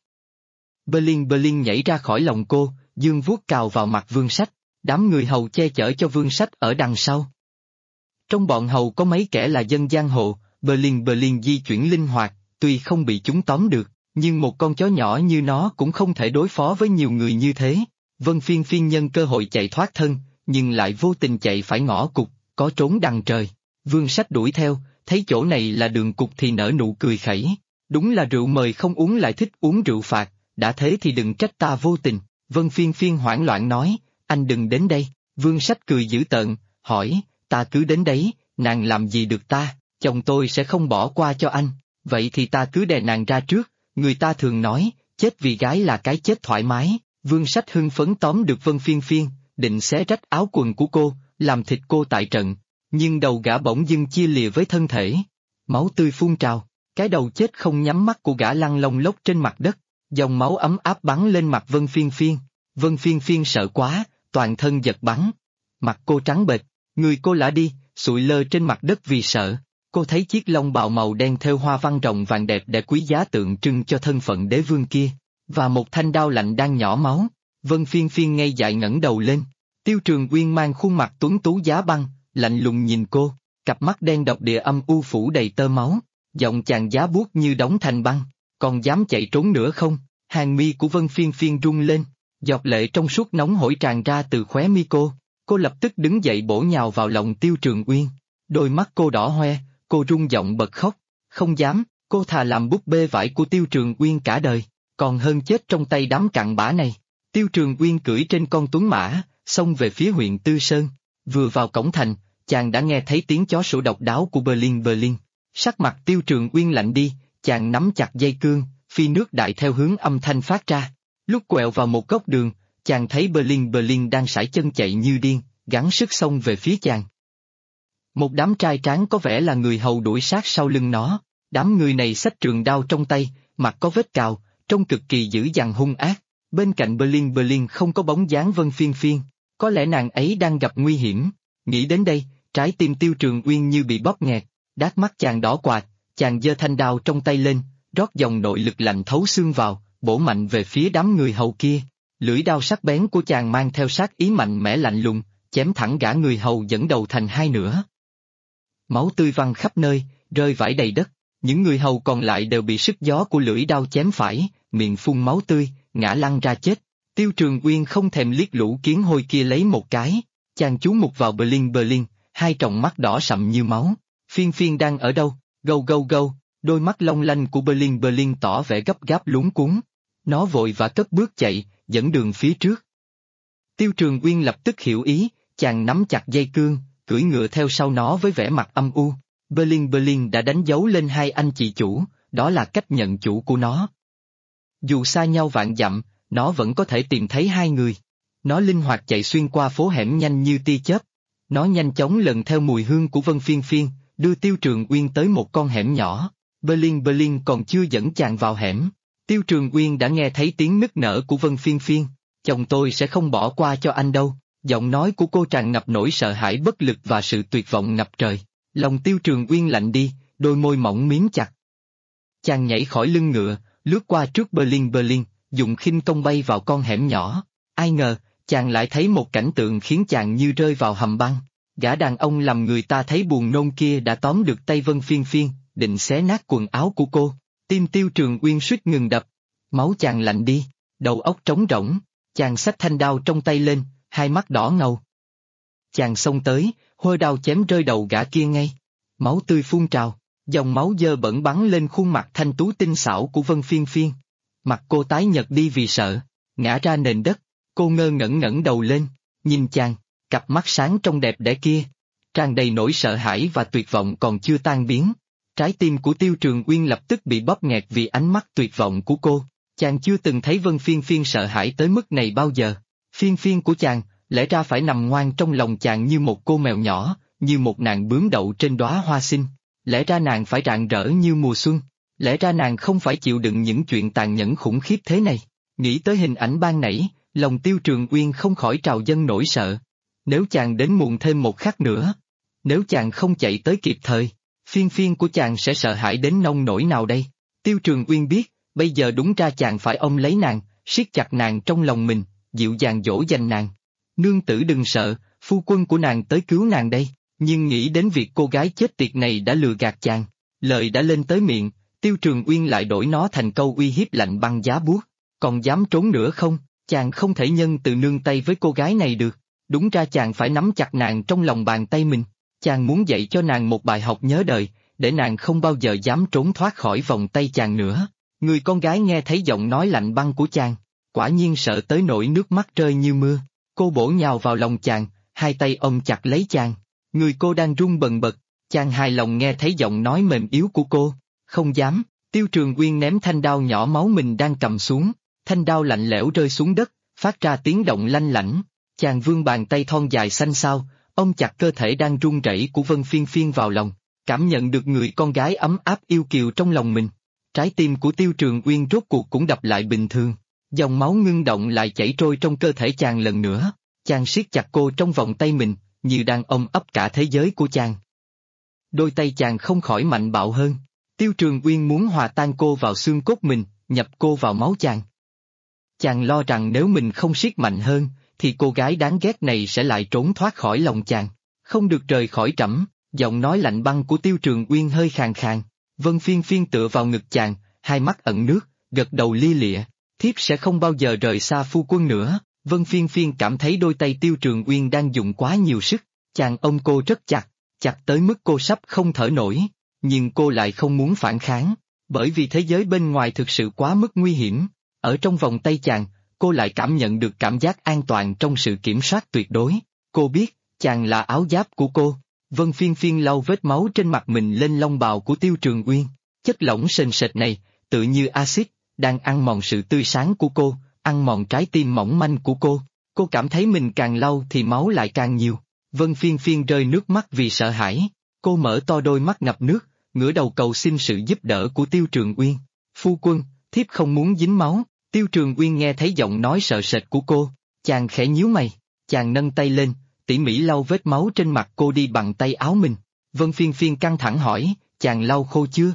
Berlin nhảy ra khỏi lòng cô, dương vuốt cào vào mặt Vương Sách, đám người hầu che chở cho Vương Sách ở đằng sau. Trong bọn hầu có mấy kẻ là dân giang hồ, Berlin di chuyển linh hoạt, tuy không bị chúng tóm được, nhưng một con chó nhỏ như nó cũng không thể đối phó với nhiều người như thế. Vân Phiên Phiên nhân cơ hội chạy thoát thân, nhưng lại vô tình chạy phải ngõ cụt, có trốn đằng trời. Vương Sách đuổi theo, thấy chỗ này là đường cụt thì nở nụ cười khẩy. Đúng là rượu mời không uống lại thích uống rượu phạt, đã thế thì đừng trách ta vô tình. Vân Phiên Phiên hoảng loạn nói, anh đừng đến đây. Vương Sách cười dữ tợn, hỏi, ta cứ đến đấy, nàng làm gì được ta, chồng tôi sẽ không bỏ qua cho anh, vậy thì ta cứ đè nàng ra trước, người ta thường nói, chết vì gái là cái chết thoải mái. Vương Sách hưng phấn tóm được Vân Phiên Phiên, định xé rách áo quần của cô, làm thịt cô tại trận, nhưng đầu gã bỗng dưng chia lìa với thân thể. Máu tươi phun trào, cái đầu chết không nhắm mắt của gã lăn lông lốc trên mặt đất, dòng máu ấm áp bắn lên mặt Vân Phiên Phiên. Vân Phiên Phiên sợ quá, toàn thân giật bắn. Mặt cô trắng bệch, người cô lả đi, sụi lơ trên mặt đất vì sợ. Cô thấy chiếc long bào màu đen thêu hoa văn rồng vàng đẹp để quý giá tượng trưng cho thân phận đế vương kia, và một thanh đao lạnh đang nhỏ máu. Vân Phiên Phiên ngây dại ngẩng đầu lên. Tiêu Trường Uyên mang khuôn mặt tuấn tú giá băng, lạnh lùng nhìn cô, cặp mắt đen độc địa âm u phủ đầy tơ máu, giọng chàng giá buốt như đóng thành băng, còn dám chạy trốn nữa không? Hàng mi của Vân Phiên Phiên rung lên, giọt lệ trong suốt nóng hổi tràn ra từ khóe mi cô lập tức đứng dậy bổ nhào vào lòng Tiêu Trường Uyên, đôi mắt cô đỏ hoe, cô rung giọng bật khóc, không dám, cô thà làm búp bê vải của Tiêu Trường Uyên cả đời, còn hơn chết trong tay đám cặn bã này. Tiêu Trường Uyên cưỡi trên con tuấn mã, xông về phía huyện Tư Sơn, vừa vào cổng thành, chàng đã nghe thấy tiếng chó sủa độc đáo của Berlin. Sắc mặt Tiêu Trường Uyên lạnh đi, chàng nắm chặt dây cương, phi nước đại theo hướng âm thanh phát ra. Lúc quẹo vào một góc đường, chàng thấy Berlin đang sải chân chạy như điên, gắng sức xông về phía chàng. Một đám trai tráng có vẻ là người hầu đuổi sát sau lưng nó, đám người này xách trường đao trong tay, mặt có vết cào, trông cực kỳ dữ dằn hung ác. Bên cạnh Berlin không có bóng dáng Vân Phiên Phiên, có lẽ nàng ấy đang gặp nguy hiểm. Nghĩ đến đây, trái tim Tiêu Trường Uyên như bị bóp nghẹt, đát mắt chàng đỏ quạt, chàng giơ thanh đao trong tay lên, rót dòng nội lực lạnh thấu xương vào, bổ mạnh về phía đám người hầu kia. Lưỡi đao sắc bén của chàng mang theo sát ý mạnh mẽ lạnh lùng, chém thẳng gã người hầu dẫn đầu thành hai nửa. Máu tươi văng khắp nơi, rơi vãi đầy đất, những người hầu còn lại đều bị sức gió của lưỡi đao chém phải, miệng phun máu tươi, ngã lăn ra chết. Tiêu Trường Uyên không thèm liếc lũ kiến hôi kia lấy một cái, chàng chú mục vào Berlin, hai tròng mắt đỏ sậm như máu. Phiên Phiên đang ở đâu? Gâu, đôi mắt long lanh của Berlin tỏ vẻ gấp gáp luống cuống. Nó vội và cất bước chạy, dẫn đường phía trước. Tiêu Trường Uyên lập tức hiểu ý, chàng nắm chặt dây cương, cưỡi ngựa theo sau nó với vẻ mặt âm u. Berlin đã đánh dấu lên hai anh chị chủ, đó là cách nhận chủ của nó. Dù xa nhau vạn dặm, nó vẫn có thể tìm thấy hai người. Nó linh hoạt chạy xuyên qua phố hẻm nhanh như tia chớp. Nó nhanh chóng lần theo mùi hương của Vân Phiên Phiên, đưa Tiêu Trường Uyên tới một con hẻm nhỏ. Berlin còn chưa dẫn chàng vào hẻm. Tiêu Trường Uyên đã nghe thấy tiếng nức nở của Vân Phiên Phiên. Chồng tôi sẽ không bỏ qua cho anh đâu. Giọng nói của cô tràn ngập nỗi sợ hãi bất lực và sự tuyệt vọng ngập trời. Lòng Tiêu Trường Uyên lạnh đi, đôi môi mỏng miếm chặt. Chàng nhảy khỏi lưng ngựa, lướt qua trước Berlin, dùng khinh công bay vào con hẻm nhỏ. Ai ngờ, chàng lại thấy một cảnh tượng khiến chàng như rơi vào hầm băng. Gã đàn ông làm người ta thấy buồn nôn kia đã tóm được tay Vân Phiên Phiên, định xé nát quần áo của cô. Tim Tiêu Trường Uyên suýt ngừng đập. Máu chàng lạnh đi, đầu óc trống rỗng. Chàng xách thanh đao trong tay lên, hai mắt đỏ ngầu. Chàng xông tới, hôi đao chém rơi đầu gã kia ngay. Máu tươi phun trào, dòng máu dơ bẩn bắn lên khuôn mặt thanh tú tinh xảo của Vân Phiên Phiên. Mặt cô tái nhợt đi vì sợ, ngã ra nền đất. Cô ngơ ngẩn đầu lên, nhìn chàng, cặp mắt sáng trong đẹp đẽ kia, tràn đầy nỗi sợ hãi và tuyệt vọng còn chưa tan biến. Trái tim của Tiêu Trường Uyên lập tức bị bóp nghẹt vì ánh mắt tuyệt vọng của cô. Chàng chưa từng thấy Vân Phiên Phiên sợ hãi tới mức này bao giờ. Phiên Phiên của chàng, lẽ ra phải nằm ngoan trong lòng chàng như một cô mèo nhỏ, như một nàng bướm đậu trên đóa hoa xinh. Lẽ ra nàng phải rạng rỡ như mùa xuân. Lẽ ra nàng không phải chịu đựng những chuyện tàn nhẫn khủng khiếp thế này. Nghĩ tới hình ảnh ban nãy, lòng Tiêu Trường Uyên không khỏi trào dâng nỗi sợ. Nếu chàng đến muộn thêm một khắc nữa, nếu chàng không chạy tới kịp thời, Phiên Phiên của chàng sẽ sợ hãi đến nông nỗi nào đây? Tiêu Trường Uyên biết, bây giờ đúng ra chàng phải ôm lấy nàng, siết chặt nàng trong lòng mình, dịu dàng dỗ dành nàng. Nương tử đừng sợ, phu quân của nàng tới cứu nàng đây. Nhưng nghĩ đến việc cô gái chết tiệt này đã lừa gạt chàng, lời đã lên tới miệng, Tiêu Trường Uyên lại đổi nó thành câu uy hiếp lạnh băng giá buốt. Còn dám trốn nữa không? Chàng không thể nhân từ nương tay với cô gái này được. Đúng ra chàng phải nắm chặt nàng trong lòng bàn tay mình. Chàng muốn dạy cho nàng một bài học nhớ đời, để nàng không bao giờ dám trốn thoát khỏi vòng tay chàng nữa. Người con gái nghe thấy giọng nói lạnh băng của chàng, quả nhiên sợ tới nỗi nước mắt rơi như mưa. Cô bổ nhào vào lòng chàng, hai tay ôm chặt lấy chàng. Người cô đang run bần bật, chàng hài lòng nghe thấy giọng nói mềm yếu của cô. Không dám. Tiêu Trường Uyên ném thanh đao nhỏ máu mình đang cầm xuống. Thanh đao lạnh lẽo rơi xuống đất, phát ra tiếng động lanh lảnh. Chàng vươn bàn tay thon dài xanh xao, ôm chặt cơ thể đang run rẩy của Vân Phiên Phiên vào lòng, cảm nhận được người con gái ấm áp yêu kiều trong lòng mình. Trái tim của Tiêu Trường Uyên rốt cuộc cũng đập lại bình thường, dòng máu ngưng động lại chảy trôi trong cơ thể chàng lần nữa. Chàng siết chặt cô trong vòng tay mình, như đang ôm ấp cả thế giới của chàng. Đôi tay chàng không khỏi mạnh bạo hơn. Tiêu Trường Uyên muốn hòa tan cô vào xương cốt mình, nhập cô vào máu chàng. Chàng lo rằng nếu mình không siết mạnh hơn, thì cô gái đáng ghét này sẽ lại trốn thoát khỏi lòng chàng. Không được rời khỏi trẫm. Giọng nói lạnh băng của Tiêu Trường Uyên hơi khàn khàn. Vân Phiên Phiên tựa vào ngực chàng, hai mắt ẩn nước, gật đầu lia lịa. Thiếp sẽ không bao giờ rời xa phu quân nữa. Vân Phiên Phiên cảm thấy đôi tay Tiêu Trường Uyên đang dùng quá nhiều sức. Chàng ôm cô rất chặt, chặt tới mức cô sắp không thở nổi. Nhưng cô lại không muốn phản kháng, bởi vì thế giới bên ngoài thực sự quá mức nguy hiểm. Ở trong vòng tay chàng, cô lại cảm nhận được cảm giác an toàn trong sự kiểm soát tuyệt đối. Cô biết, chàng là áo giáp của cô. Vân Phiên Phiên lau vết máu trên mặt mình lên lông bào của Tiêu Trường Uyên. Chất lỏng sền sệt này, tự như axit, đang ăn mòn sự tươi sáng của cô, ăn mòn trái tim mỏng manh của cô. Cô cảm thấy mình càng lau thì máu lại càng nhiều. Vân Phiên Phiên rơi nước mắt vì sợ hãi. Cô mở to đôi mắt ngập nước, ngửa đầu cầu xin sự giúp đỡ của Tiêu Trường Uyên. Phu quân, thiếp không muốn dính máu. Tiêu Trường Uyên nghe thấy giọng nói sợ sệt của cô, chàng khẽ nhíu mày, chàng nâng tay lên, tỉ mỉ lau vết máu trên mặt cô đi bằng tay áo mình. Vân Phiên Phiên căng thẳng hỏi, chàng lau khô chưa?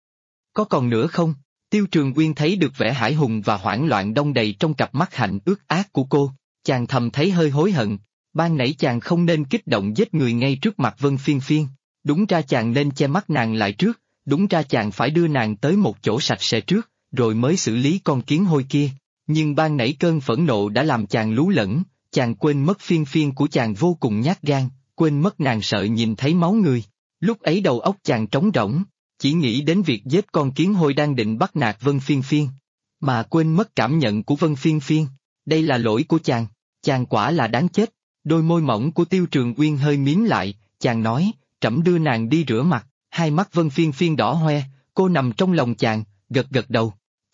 Có còn nữa không? Tiêu Trường Uyên thấy được vẻ hãi hùng và hoảng loạn đong đầy trong cặp mắt hạnh ướt át của cô, chàng thầm thấy hơi hối hận. Ban nãy chàng không nên kích động giết người ngay trước mặt Vân Phiên Phiên. Đúng ra chàng nên che mắt nàng lại trước, đúng ra chàng phải đưa nàng tới một chỗ sạch sẽ trước, rồi mới xử lý con kiến hôi kia. Nhưng ban nãy cơn phẫn nộ đã làm chàng lú lẫn, chàng quên mất Phiên Phiên của chàng vô cùng nhát gan, quên mất nàng sợ nhìn thấy máu người. Lúc ấy đầu óc chàng trống rỗng, chỉ nghĩ đến việc giết con kiến hôi đang định bắt nạt Vân Phiên Phiên, mà quên mất cảm nhận của Vân Phiên Phiên. Đây là lỗi của chàng quả là đáng chết. Đôi môi mỏng của Tiêu Trường Uyên hơi mím lại, chàng nói, trẫm đưa nàng đi rửa mặt. Hai mắt Vân Phiên Phiên đỏ hoe, cô nằm trong lòng chàng, gật gật đầu.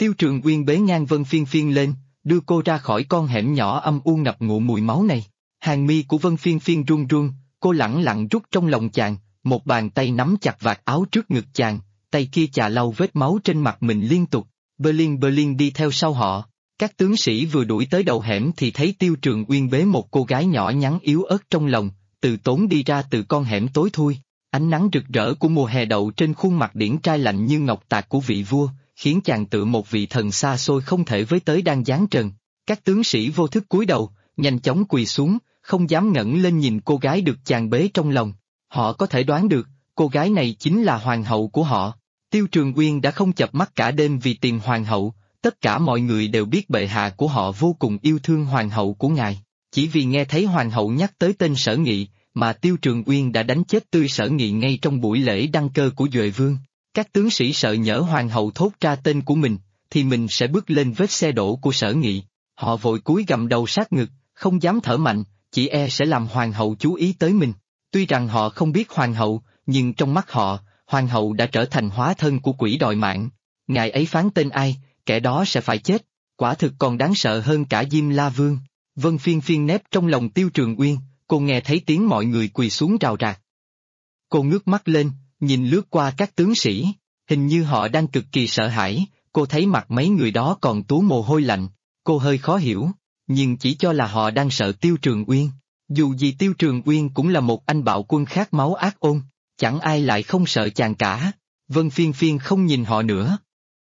Tiêu Trường Uyên bế ngang Vân Phiên Phiên lên, đưa cô ra khỏi con hẻm nhỏ âm u ngập ngụa mùi máu này. Hàng mi của Vân Phiên Phiên run run, cô lẳng lặng rút trong lòng chàng, một bàn tay nắm chặt vạt áo trước ngực chàng, tay kia chà lau vết máu trên mặt mình liên tục. Berlin đi theo sau họ. Các tướng sĩ vừa đuổi tới đầu hẻm thì thấy Tiêu Trường Uyên bế một cô gái nhỏ nhắn yếu ớt trong lòng, từ tốn đi ra từ con hẻm tối thui. Ánh nắng rực rỡ của mùa hè đậu trên khuôn mặt điển trai lạnh như ngọc tạc của vị vua, khiến chàng tựa một vị thần xa xôi không thể với tới đang giáng trần. Các tướng sĩ vô thức cúi đầu, nhanh chóng quỳ xuống, không dám ngẩng lên nhìn cô gái được chàng bế trong lòng. Họ có thể đoán được, cô gái này chính là hoàng hậu của họ. Tiêu Trường Uyên đã không chợp mắt cả đêm vì tìm hoàng hậu, tất cả mọi người đều biết bệ hạ của họ vô cùng yêu thương hoàng hậu của ngài. Chỉ vì nghe thấy hoàng hậu nhắc tới tên Sở Nghị, mà Tiêu Trường Uyên đã đánh chết tươi Sở Nghị ngay trong buổi lễ đăng cơ của Duệ Vương. Các tướng sĩ sợ nhỡ hoàng hậu thốt ra tên của mình, thì mình sẽ bước lên vết xe đổ của Sở Nghị. Họ vội cúi gằm đầu sát ngực, không dám thở mạnh, chỉ e sẽ làm hoàng hậu chú ý tới mình. Tuy rằng họ không biết hoàng hậu, nhưng trong mắt họ, hoàng hậu đã trở thành hóa thân của quỷ đòi mạng. Ngài ấy phán tên ai, kẻ đó sẽ phải chết, quả thực còn đáng sợ hơn cả Diêm La Vương. Vân Phiên Phiên nép trong lòng Tiêu Trường Uyên, cô nghe thấy tiếng mọi người quỳ xuống rào rạc. Cô ngước mắt lên, nhìn lướt qua các tướng sĩ, hình như họ đang cực kỳ sợ hãi, cô thấy mặt mấy người đó còn túa mồ hôi lạnh, cô hơi khó hiểu, nhưng chỉ cho là họ đang sợ Tiêu Trường Uyên. Dù gì Tiêu Trường Uyên cũng là một anh bạo quân khát máu ác ôn, chẳng ai lại không sợ chàng cả. Vân Phiên Phiên không nhìn họ nữa.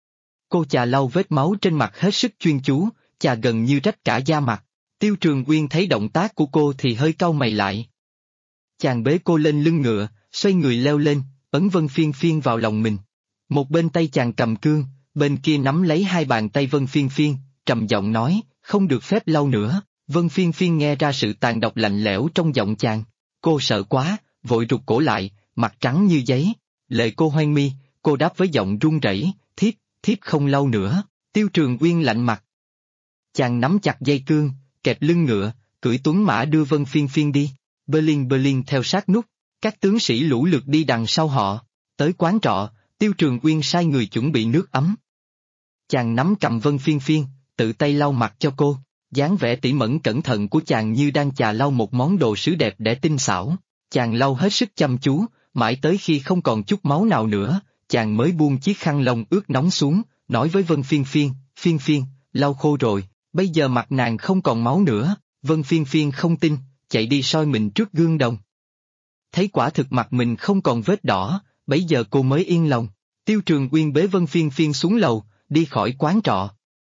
Cô chà lau vết máu trên mặt hết sức chuyên chú, chà gần như rách cả da mặt. Tiêu Trường Uyên thấy động tác của cô thì hơi cau mày lại. Chàng bế cô lên lưng ngựa, xoay người leo lên, ấn Vân Phiên Phiên vào lòng mình. Một bên tay chàng cầm cương, bên kia nắm lấy hai bàn tay Vân Phiên Phiên, trầm giọng nói, không được phép lau nữa. Vân Phiên Phiên nghe ra sự tàn độc lạnh lẽo trong giọng chàng. Cô sợ quá, vội rụt cổ lại, mặt trắng như giấy. Lệ cô hoang mi, cô đáp với giọng run rẩy, thiếp không lau nữa. Tiêu Trường Uyên lạnh mặt. Chàng nắm chặt dây cương, kẹp lưng ngựa, cưỡi tuấn mã đưa Vân Phiên Phiên đi. Berlin theo sát nút, các tướng sĩ lũ lượt đi đằng sau họ. Tới quán trọ, Tiêu Trường Uyên sai người chuẩn bị nước ấm. Chàng nắm cầm Vân Phiên Phiên, tự tay lau mặt cho cô. Dáng vẻ tỉ mẩn cẩn thận của chàng như đang chà lau một món đồ sứ đẹp đẽ tinh xảo. Chàng lau hết sức chăm chú, mãi tới khi không còn chút máu nào nữa, chàng mới buông chiếc khăn lông ướt nóng xuống, nói với Vân Phiên Phiên, Phiên Phiên, lau khô rồi, bây giờ mặt nàng không còn máu nữa. Vân Phiên Phiên không tin, chạy đi soi mình trước gương đồng. Thấy quả thực mặt mình không còn vết đỏ, bấy giờ cô mới yên lòng. Tiêu Trường Uyên bế Vân Phiên Phiên xuống lầu, đi khỏi quán trọ.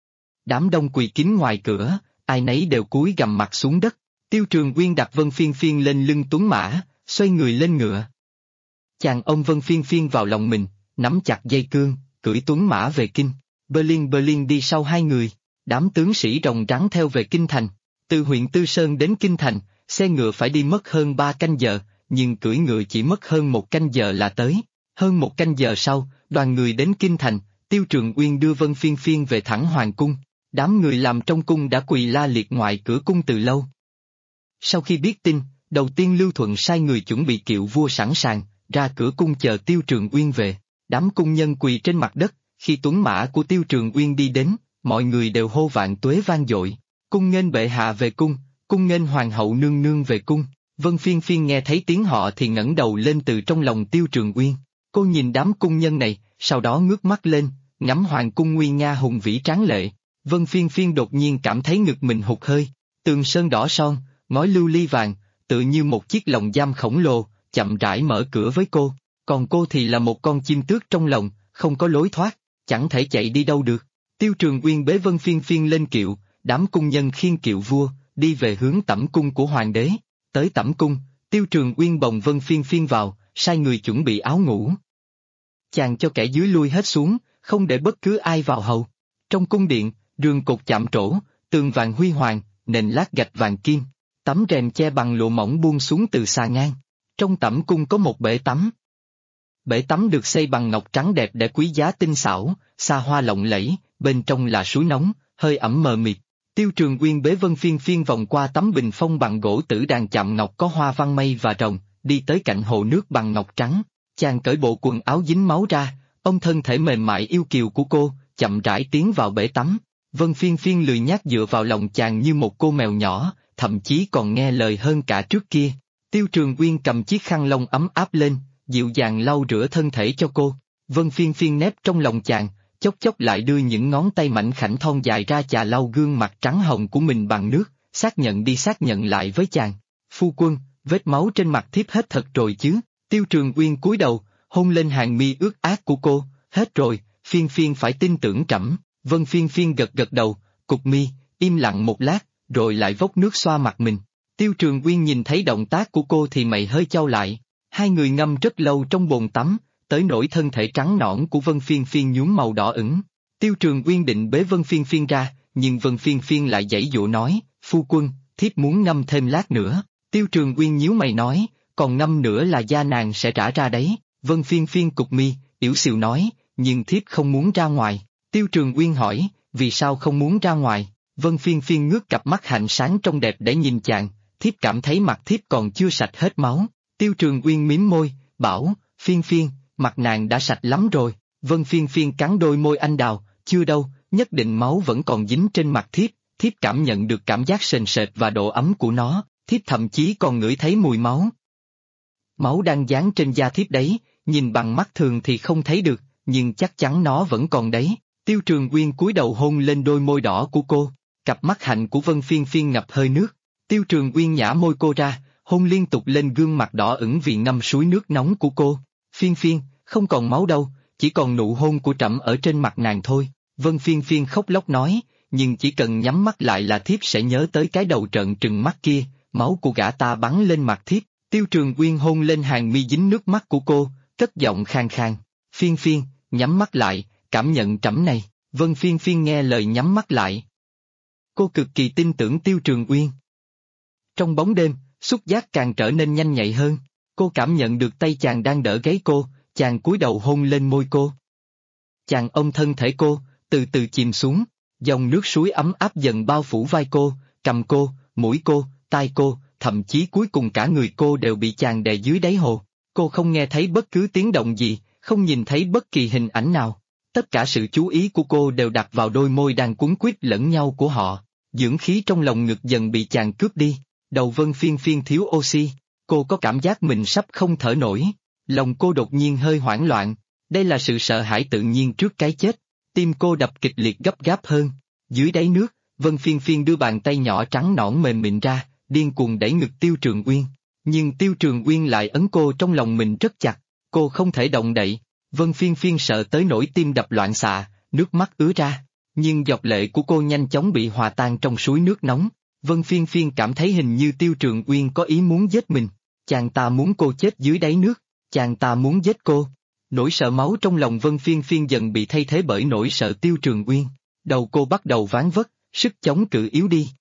Đám đông quỳ kín ngoài cửa, ai nấy đều cúi gằm mặt xuống đất. Tiêu Trường Uyên đặt Vân Phiên Phiên lên lưng tuấn mã, xoay người lên ngựa. Chàng ôm Vân Phiên Phiên vào lòng mình, nắm chặt dây cương, cưỡi tuấn mã về kinh. Berlin đi sau hai người, đám tướng sĩ rồng rắn theo về kinh thành. Từ huyện Tư Sơn đến kinh thành, xe ngựa phải đi mất hơn 3 canh giờ, nhưng cưỡi ngựa chỉ mất hơn 1 canh giờ là tới. Hơn 1 canh giờ sau, đoàn người đến kinh thành, Tiêu Trường Uyên đưa Vân Phiên Phiên về thẳng hoàng cung. Đám người làm trong cung đã quỳ la liệt ngoài cửa cung từ lâu. Sau khi biết tin, đầu tiên Lưu Thuận sai người chuẩn bị kiệu vua sẵn sàng, ra cửa cung chờ Tiêu Trường Uyên về. Đám cung nhân quỳ trên mặt đất, khi tuấn mã của Tiêu Trường Uyên đi đến, mọi người đều hô vạn tuế vang dội. Cung nghênh bệ hạ về cung, cung nghênh hoàng hậu nương nương về cung. Vân Phiên Phiên nghe thấy tiếng họ thì ngẩng đầu lên từ trong lòng Tiêu Trường Uyên. Cô nhìn đám cung nhân này, sau đó ngước mắt lên, ngắm hoàng cung nguy nga hùng vĩ tráng lệ. Vân Phiên Phiên đột nhiên cảm thấy ngực mình hụt hơi. Tường sơn đỏ son, ngói lưu ly vàng, tự như một chiếc lồng giam khổng lồ, chậm rãi mở cửa với cô. Còn cô thì là một con chim tước trong lòng, không có lối thoát, chẳng thể chạy đi đâu được. Tiêu Trường Uyên bế Vân Phiên Phiên lên kiệu, đám cung nhân khiêng kiệu vua, đi về hướng tẩm cung của hoàng đế. Tới tẩm cung, Tiêu Trường Uyên bồng Vân Phiên Phiên vào, sai người chuẩn bị áo ngủ. Chàng cho kẻ dưới lui hết xuống, không để bất cứ ai vào hầu. Trong cung điện, rường cột chạm trổ, tường vàng huy hoàng, nền lát gạch vàng kim, tấm rèm che bằng lụa mỏng buông xuống từ xà ngang. Trong tẩm cung có một bể tắm. Bể tắm được xây bằng ngọc trắng đẹp để quý giá tinh xảo, xa hoa lộng lẫy, bên trong là suối nóng, hơi ẩm mờ mịt. Tiêu Trường Uyên bế Vân Phiên Phiên vòng qua tấm bình phong bằng gỗ tử đàn chạm ngọc có hoa văn mây và rồng, đi tới cạnh hồ nước bằng ngọc trắng. Chàng cởi bộ quần áo dính máu ra, ôm thân thể mềm mại yêu kiều của cô, chậm rãi tiến vào bể tắm. Vân Phiên Phiên lười nhác dựa vào lòng chàng như một cô mèo nhỏ, thậm chí còn nghe lời hơn cả trước kia. Tiêu Trường Uyên cầm chiếc khăn lông ấm áp lên, dịu dàng lau rửa thân thể cho cô. Vân Phiên Phiên nép trong lòng chàng, chốc chốc lại đưa những ngón tay mảnh khảnh thon dài ra chà lau gương mặt trắng hồng của mình bằng nước, xác nhận đi xác nhận lại với chàng. Phu quân, vết máu trên mặt thiếp hết thật rồi chứ? Tiêu Trường Uyên cúi đầu, hôn lên hàng mi ướt át của cô. Hết rồi, Phiên Phiên phải tin tưởng trẫm. Vân Phiên Phiên gật gật đầu, cụp mi, im lặng một lát, rồi lại vốc nước xoa mặt mình. Tiêu Trường Uyên nhìn thấy động tác của cô thì mày hơi chau lại. Hai người ngâm rất lâu trong bồn tắm, tới nỗi thân thể trắng nõn của Vân Phiên Phiên nhuốm màu đỏ ửng. Tiêu Trường Uyên định bế Vân Phiên Phiên ra, nhưng Vân Phiên Phiên lại giãy giụa nói, phu quân, thiếp muốn ngâm thêm lát nữa. Tiêu Trường Uyên nhíu mày nói, còn ngâm nữa là da nàng sẽ rã ra đấy. Vân Phiên Phiên cụp mi, yểu xìu nói, nhưng thiếp không muốn ra ngoài. Tiêu Trường Uyên hỏi, vì sao không muốn ra ngoài? Vân Phiên Phiên ngước cặp mắt hạnh sáng trong đẹp để nhìn chàng, thiếp cảm thấy mặt thiếp còn chưa sạch hết máu. Tiêu Trường Uyên mím môi, bảo, Phiên Phiên, mặt nàng đã sạch lắm rồi. Vân Phiên Phiên cắn đôi môi anh đào, chưa đâu, nhất định máu vẫn còn dính trên mặt thiếp cảm nhận được cảm giác sền sệt và độ ấm của nó, thiếp thậm chí còn ngửi thấy mùi máu. Máu đang dán trên da thiếp đấy, nhìn bằng mắt thường thì không thấy được, nhưng chắc chắn nó vẫn còn đấy. Tiêu Trường Uyên cúi đầu hôn lên đôi môi đỏ của cô, cặp mắt hạnh của Vân Phiên Phiên ngập hơi nước. Tiêu Trường Uyên nhả môi cô ra, hôn liên tục lên gương mặt đỏ ửng vì ngâm suối nước nóng của cô. Phiên Phiên, không còn máu đâu, chỉ còn nụ hôn của trẫm ở trên mặt nàng thôi. Vân Phiên Phiên khóc lóc nói, nhưng chỉ cần nhắm mắt lại là thiếp sẽ nhớ tới cái đầu trợn trừng mắt kia, máu của gã ta bắn lên mặt thiếp. Tiêu Trường Uyên hôn lên hàng mi dính nước mắt của cô, cất giọng khàn khàn. Phiên Phiên, nhắm mắt lại, cảm nhận trẫm này. Vân Phiên Phiên nghe lời nhắm mắt lại. Cô cực kỳ tin tưởng Tiêu Trường Uyên. Trong bóng đêm, xúc giác càng trở nên nhanh nhạy hơn. Cô cảm nhận được tay chàng đang đỡ gáy cô, chàng cúi đầu hôn lên môi cô. Chàng ôm thân thể cô, từ từ chìm xuống, dòng nước suối ấm áp dần bao phủ vai cô, cầm cô, mũi cô, tai cô, thậm chí cuối cùng cả người cô đều bị chàng đè dưới đáy hồ. Cô không nghe thấy bất cứ tiếng động gì, không nhìn thấy bất kỳ hình ảnh nào. Tất cả sự chú ý của cô đều đặt vào đôi môi đang cuốn quýt lẫn nhau của họ. Dưỡng khí trong lòng ngực dần bị chàng cướp đi, đầu Vân Phiên Phiên thiếu oxy, cô có cảm giác mình sắp không thở nổi. Lòng cô đột nhiên hơi hoảng loạn, đây là sự sợ hãi tự nhiên trước cái chết. Tim cô đập kịch liệt gấp gáp hơn. Dưới đáy nước, Vân Phiên Phiên đưa bàn tay nhỏ trắng nõn mềm mịn ra, điên cuồng đẩy ngực Tiêu Trường Uyên. Nhưng Tiêu Trường Uyên lại ấn cô trong lòng mình rất chặt, cô không thể động đậy. Vân Phiên Phiên sợ tới nỗi tim đập loạn xạ, nước mắt ứa ra. Nhưng giọt lệ của cô nhanh chóng bị hòa tan trong suối nước nóng. Vân Phiên Phiên cảm thấy hình như Tiêu Trường Uyên có ý muốn giết mình. Chàng ta muốn cô chết dưới đáy nước, chàng ta muốn giết cô. Nỗi sợ máu trong lòng Vân Phiên Phiên dần bị thay thế bởi nỗi sợ Tiêu Trường Uyên. Đầu cô bắt đầu ván vất, sức chống cự yếu đi.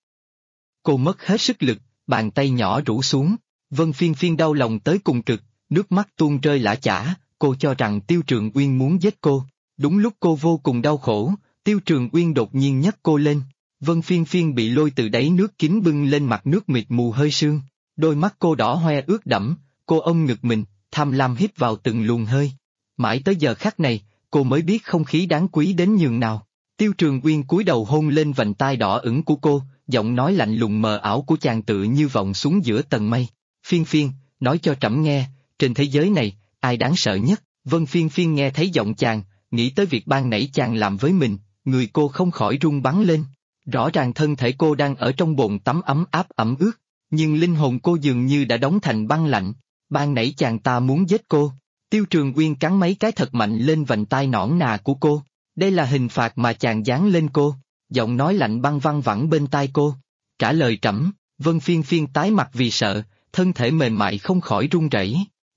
Cô mất hết sức lực, bàn tay nhỏ rũ xuống. Vân Phiên Phiên đau lòng tới cùng cực, nước mắt tuôn rơi lã chã. Cô cho rằng Tiêu Trường Uyên muốn giết cô. Đúng lúc cô vô cùng đau khổ, Tiêu Trường Uyên đột nhiên nhấc cô lên. Vân Phiên Phiên bị lôi từ đáy nước kín bưng lên mặt nước mịt mù hơi sương. Đôi mắt cô đỏ hoe ướt đẫm, cô ôm ngực mình, tham lam hít vào từng luồng hơi. Mãi tới giờ khắc này, cô mới biết không khí đáng quý đến nhường nào. Tiêu Trường Uyên cúi đầu hôn lên vành tai đỏ ửng của cô, giọng nói lạnh lùng mờ ảo của chàng tự như vọng xuống giữa tầng mây. Phiên Phiên, nói cho trẫm nghe, trên thế giới này, ai đáng sợ nhất? Vân Phiên Phiên nghe thấy giọng chàng, nghĩ tới việc ban nãy chàng làm với mình, người cô không khỏi run bắn lên. Rõ ràng thân thể cô đang ở trong bồn tắm ấm áp ẩm ướt, nhưng linh hồn cô dường như đã đóng thành băng lạnh. Ban nãy chàng ta muốn giết cô. Tiêu Trường Uyên cắn mấy cái thật mạnh lên vành tai nõn nà của cô. Đây là hình phạt mà chàng giáng lên cô. Giọng nói lạnh băng văng vẳng bên tai cô. Trả lời trẫm. Vân Phiên Phiên tái mặt vì sợ, thân thể mềm mại không khỏi run rẩy.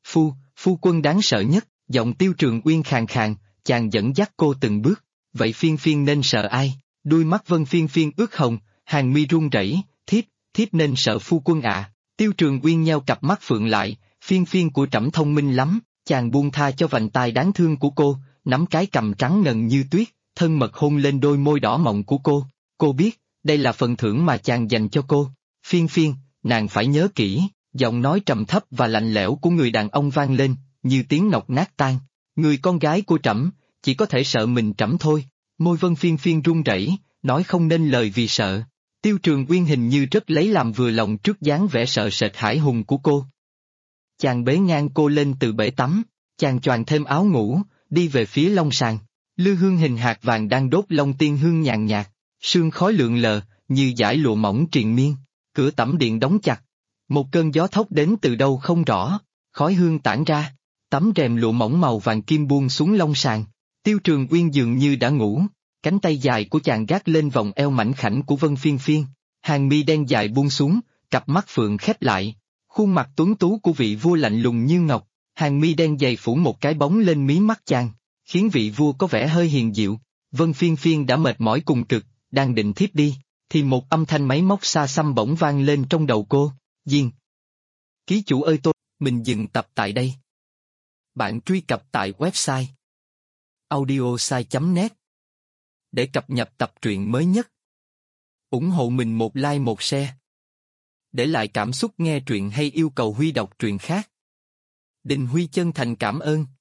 Phu quân đáng sợ nhất. Giọng Tiêu Trường Uyên khàn khàn, chàng dẫn dắt cô từng bước. Vậy Phiên Phiên nên sợ ai? Đuôi mắt Vân Phiên Phiên ướt hồng, hàng mi run rẩy. Thiếp nên sợ phu quân ạ. Tiêu Trường Uyên nheo cặp mắt phượng lại, Phiên Phiên của trẫm thông minh lắm. Chàng buông tha cho vành tai đáng thương của cô, nắm cái cằm trắng ngần như tuyết, thân mật hôn lên đôi môi đỏ mọng của cô. Cô biết, đây là phần thưởng mà chàng dành cho cô. Phiên Phiên, nàng phải nhớ kỹ. Giọng nói trầm thấp và lạnh lẽo của người đàn ông vang lên, như tiếng ngọc nát tan. Người con gái của trẫm, chỉ có thể sợ mình trẫm thôi. Môi Vân Phiên Phiên run rẩy, nói không nên lời vì sợ. Tiêu Trường Uyên hình như rất lấy làm vừa lòng trước dáng vẻ sợ sệt hãi hùng của cô. Chàng bế ngang cô lên từ bể tắm, chàng choàng thêm áo ngủ, đi về phía long sàn. Lư hương hình hạt vàng đang đốt long tiên hương nhàn nhạt, sương khói lượn lờ, như dải lụa mỏng triền miên. Cửa tẩm điện đóng chặt. Một cơn gió thốc đến từ đâu không rõ, khói hương tản ra. Tấm rèm lụa mỏng màu vàng kim buông xuống long sàn. Tiêu Trường Uyên dường như đã ngủ, cánh tay dài của chàng gác lên vòng eo mảnh khảnh của Vân Phiên Phiên. Hàng mi đen dài buông xuống, cặp mắt phượng khép lại. Khuôn mặt tuấn tú của vị vua lạnh lùng như ngọc, hàng mi đen dày phủ một cái bóng lên mí mắt chàng, khiến vị vua có vẻ hơi hiền dịu. Vân Phiên Phiên đã mệt mỏi cùng cực, đang định thiếp đi, thì một âm thanh máy móc xa xăm bỗng vang lên trong đầu cô. Diên. Ký chủ ơi tôi, mình dừng tập tại đây. Bạn truy cập tại website audiosai.net để cập nhật tập truyện mới nhất. Ủng hộ mình một like một share. Để lại cảm xúc nghe truyện hay yêu cầu Huy đọc truyện khác. Đình Huy chân thành cảm ơn.